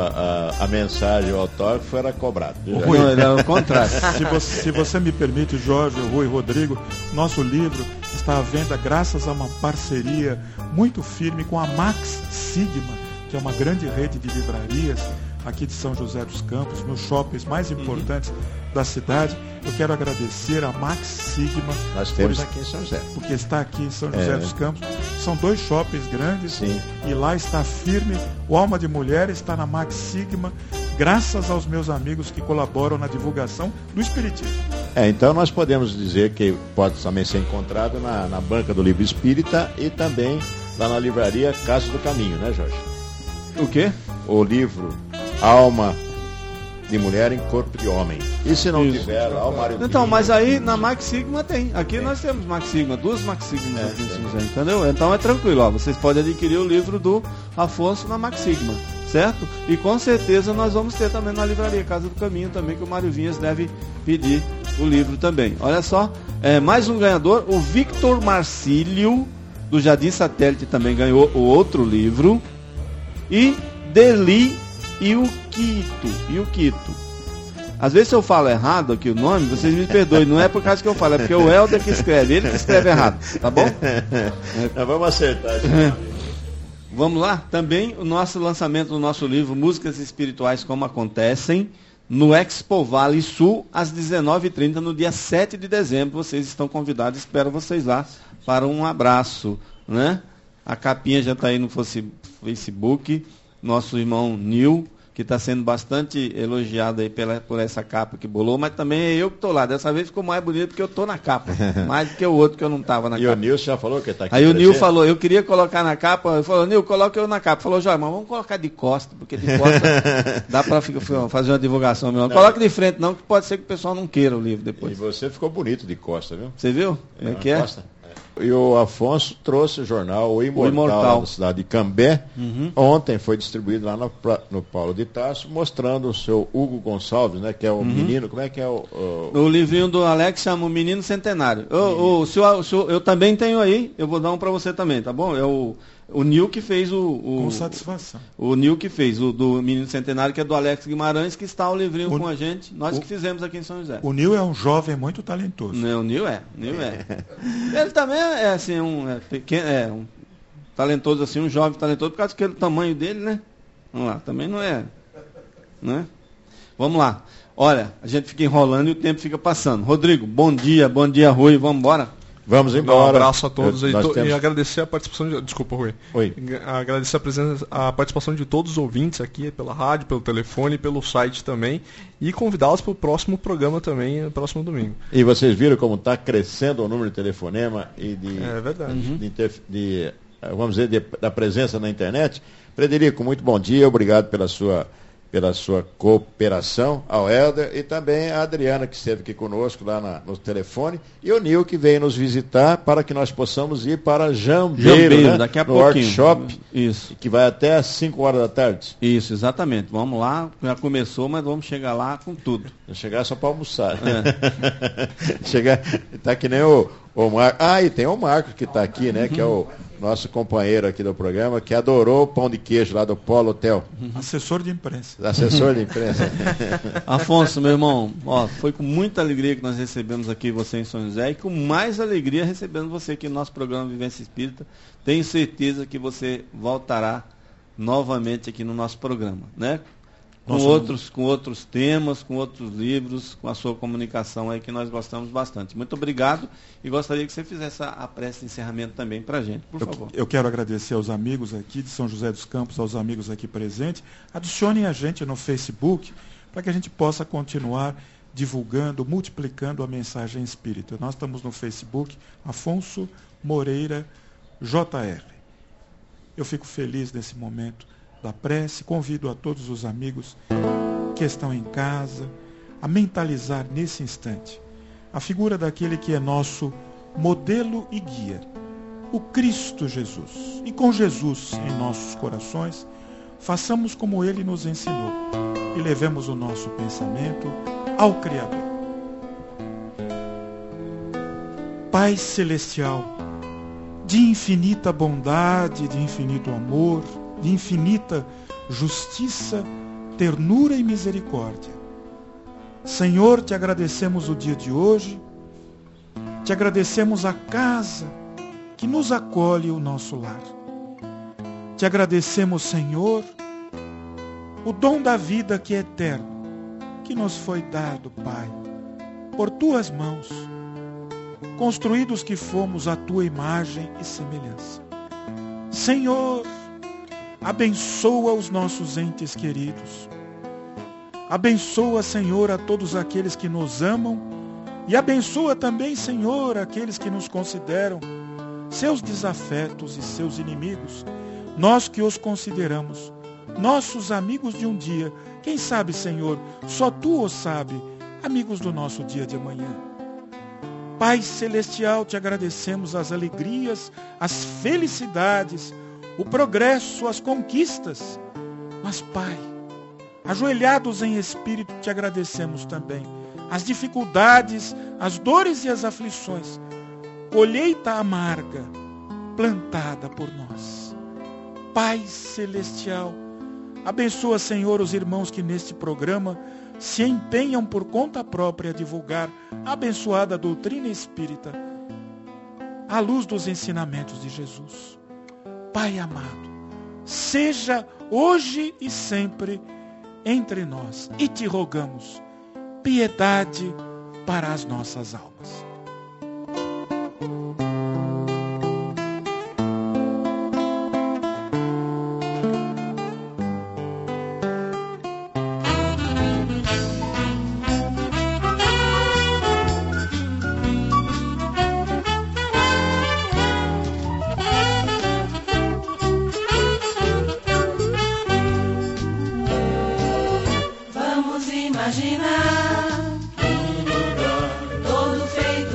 a, a, a mensagem, o autógrafo era cobrado. Rui, não, era o contrário. Se você, se você me permite, Jorge, Rui, Rodrigo, nosso livro está à venda graças a uma parceria muito firme com a Max Sigma, que é uma grande rede de livrarias aqui de São José dos Campos, nos shoppings mais importantes uhum. da cidade. Eu quero agradecer a Max Sigma. Nós temos aqui em São José. Porque está aqui em São José é. dos Campos. São dois shoppings grandes. Sim. E lá está firme. O Alma de Mulher está na Max Sigma, graças aos meus amigos que colaboram na divulgação do Espiritismo. É, então nós podemos dizer que pode também ser encontrado na, na banca do Livro Espírita e também lá na livraria Casa do Caminho, né, Jorge? O quê? O livro Alma de Mulher em Corpo de Homem. E se não Isso. tiver, Alma de Então, mas aí na Max Sigma tem. Aqui tem. Nós temos Max Sigma, duas Max Sigma é, aqui em São José, entendeu? Então é tranquilo, ó. Vocês podem adquirir o livro do Afonso na Max Sigma, certo? E com certeza nós vamos ter também na livraria Casa do Caminho também, que o Mário Vinhas deve pedir o livro também. Olha só, é, mais um ganhador, o Victor Marcílio, do Jardim Satélite, também ganhou o outro livro. E Deli e o Quito, e o Quito. Às vezes se eu falo errado aqui o nome, vocês me perdoem, não é por causa que eu falo, é porque o Helder que escreve, ele que escreve errado, tá bom? Nós vamos acertar. Vamos lá? Também o nosso lançamento do nosso livro Músicas Espirituais Como Acontecem, no Expo Vale Sul, às dezenove e trinta, no dia sete de dezembro. Vocês estão convidados, espero vocês lá para um abraço, né? A capinha já está aí no Facebook, nosso irmão Nil, que está sendo bastante elogiado aí pela, por essa capa que bolou, mas também é eu que estou lá. Dessa vez ficou mais bonito porque eu estou na capa, mais do que o outro que eu não estava na e capa. E o Nil já falou que está aqui. Aí presente. O Nil falou, eu queria colocar na capa, ele falou, Nil, coloca eu na capa. Falou, Jorge, mas vamos colocar de costa, porque de costa dá para fazer uma divulgação melhor. Não coloque de frente não, que pode ser que o pessoal não queira o livro depois. E você ficou bonito de costa, viu? Você viu? É que é? Costa. E o Afonso trouxe o jornal O Imortal, o Imortal. da cidade de Cambé. Uhum. Ontem foi distribuído lá no, no Paulo de Tarso, mostrando o seu Hugo Gonçalves, né? Que é o uhum. menino, como é que é o... O, o livrinho do Alex chama O Menino Centenário. O, o, senhor, o senhor, eu também tenho aí, eu vou dar um para você também, tá bom? É o... O Nil que fez o, o... Com satisfação. O, o Nil que fez, o do Menino Centenário, que é do Alex Guimarães, que está o livrinho o, com a gente. Nós o, que fizemos aqui em São José. O Nil é um jovem muito talentoso. Não, o Nil é. O Nil é. Ele também é assim, um, é, pequeno, é um talentoso assim, um jovem talentoso, por causa do tamanho dele, né? Vamos lá, também não é. Né? Vamos lá. Olha, a gente fica enrolando e o tempo fica passando. Rodrigo, bom dia, bom dia, Rui, vamos embora? Vamos embora. Um abraço a todos. Eu, e, to, temos... e agradecer a participação de... Desculpa, Rui. Oi. Agradecer a, presença, a participação de todos os ouvintes aqui, pela rádio, pelo telefone, pelo site também. E convidá-los para o próximo programa também, no próximo domingo. E vocês viram como está crescendo o número de telefonema e de... É verdade. Uhum. De, de, de, vamos dizer, de, da presença na internet. Frederico, muito bom dia. Obrigado pela sua... pela sua cooperação, ao Helder e também a Adriana, que esteve aqui conosco lá na, no telefone, e o Nil, que veio nos visitar para que nós possamos ir para Jambeiro, Jambeiro né? daqui a no pouquinho. workshop, Isso. que vai até às cinco horas da tarde. Isso, exatamente. Vamos lá, já começou, mas vamos chegar lá com tudo. Vamos chegar só para almoçar. É. Chegar, tá que nem o, o Marco. Ah, e tem o Marco que está aqui, né, que é o nosso companheiro aqui do programa, que adorou o pão de queijo lá do Polo Hotel. Uhum. Assessor de imprensa. Assessor de imprensa. Afonso, meu irmão, ó, foi com muita alegria que nós recebemos aqui você em São José e com mais alegria recebendo você aqui no nosso programa Vivência Espírita. Tenho certeza que você voltará novamente aqui no nosso programa, né? Com Nossa, outros, com outros temas, com outros livros, com a sua comunicação aí que nós gostamos bastante. Muito obrigado e gostaria que você fizesse a, a prece de encerramento também para a gente, por eu, favor. Eu quero agradecer aos amigos aqui de São José dos Campos, aos amigos aqui presentes. Adicionem a gente no Facebook para que a gente possa continuar divulgando, multiplicando a mensagem espírita. Nós estamos no Facebook, Afonso Moreira J R. Eu fico feliz nesse momento da prece, convido a todos os amigos que estão em casa a mentalizar nesse instante a figura daquele que é nosso modelo e guia, o Cristo Jesus. E com Jesus em nossos corações, façamos como ele nos ensinou e levemos o nosso pensamento ao Criador. Pai Celestial, de infinita bondade, de infinito amor, de infinita justiça, ternura e misericórdia. Senhor, te agradecemos o dia de hoje, te agradecemos a casa que nos acolhe o nosso lar. Te agradecemos, Senhor, o dom da vida que é eterno, que nos foi dado, Pai, por tuas mãos, construídos que fomos à tua imagem e semelhança. Senhor, abençoa os nossos entes queridos. Abençoa, Senhor, a todos aqueles que nos amam e abençoa também, Senhor, aqueles que nos consideram seus desafetos e seus inimigos. Nós que os consideramos nossos amigos de um dia, quem sabe, Senhor, só Tu o sabe, amigos do nosso dia de amanhã. Pai Celestial, te agradecemos as alegrias, as felicidades, o progresso, as conquistas. Mas, Pai, ajoelhados em espírito, te agradecemos também as dificuldades, as dores e as aflições, colheita amarga plantada por nós. Pai Celestial, abençoa, Senhor, os irmãos que neste programa se empenham por conta própria a divulgar a abençoada doutrina espírita à luz dos ensinamentos de Jesus. Pai amado, seja hoje e sempre entre nós e te rogamos piedade para as nossas almas. Imaginar um lugar todo feito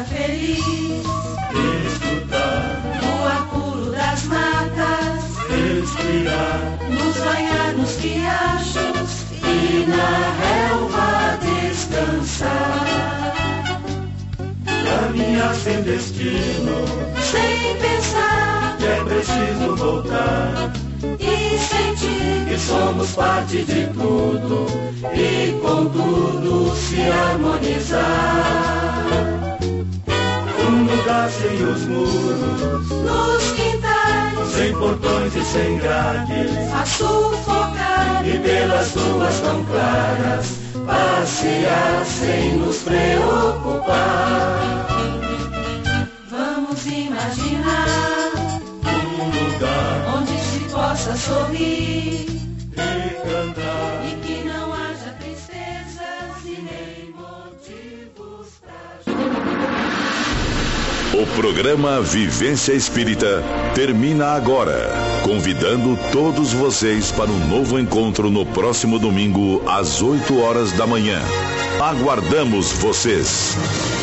vida feliz. Escutar O ar puro das matas. respirar Nos banhar nos riachos e na relva descansar. caminhar sem destino, Sem pensar que é preciso voltar e sentir que somos parte de tudo e com tudo se harmonizar. um lugar sem os muros, Nos quintais, sem portões e sem grades, a sufocar e pelas ruas tão claras, passear sem nos preocupar. Vamos imaginar um lugar onde se possa sorrir e cantar. e que não haja tristezas e nem motivos pra O programa Vivência Espírita termina agora, convidando todos vocês para um novo encontro no próximo domingo, às oito horas da manhã. Aguardamos vocês!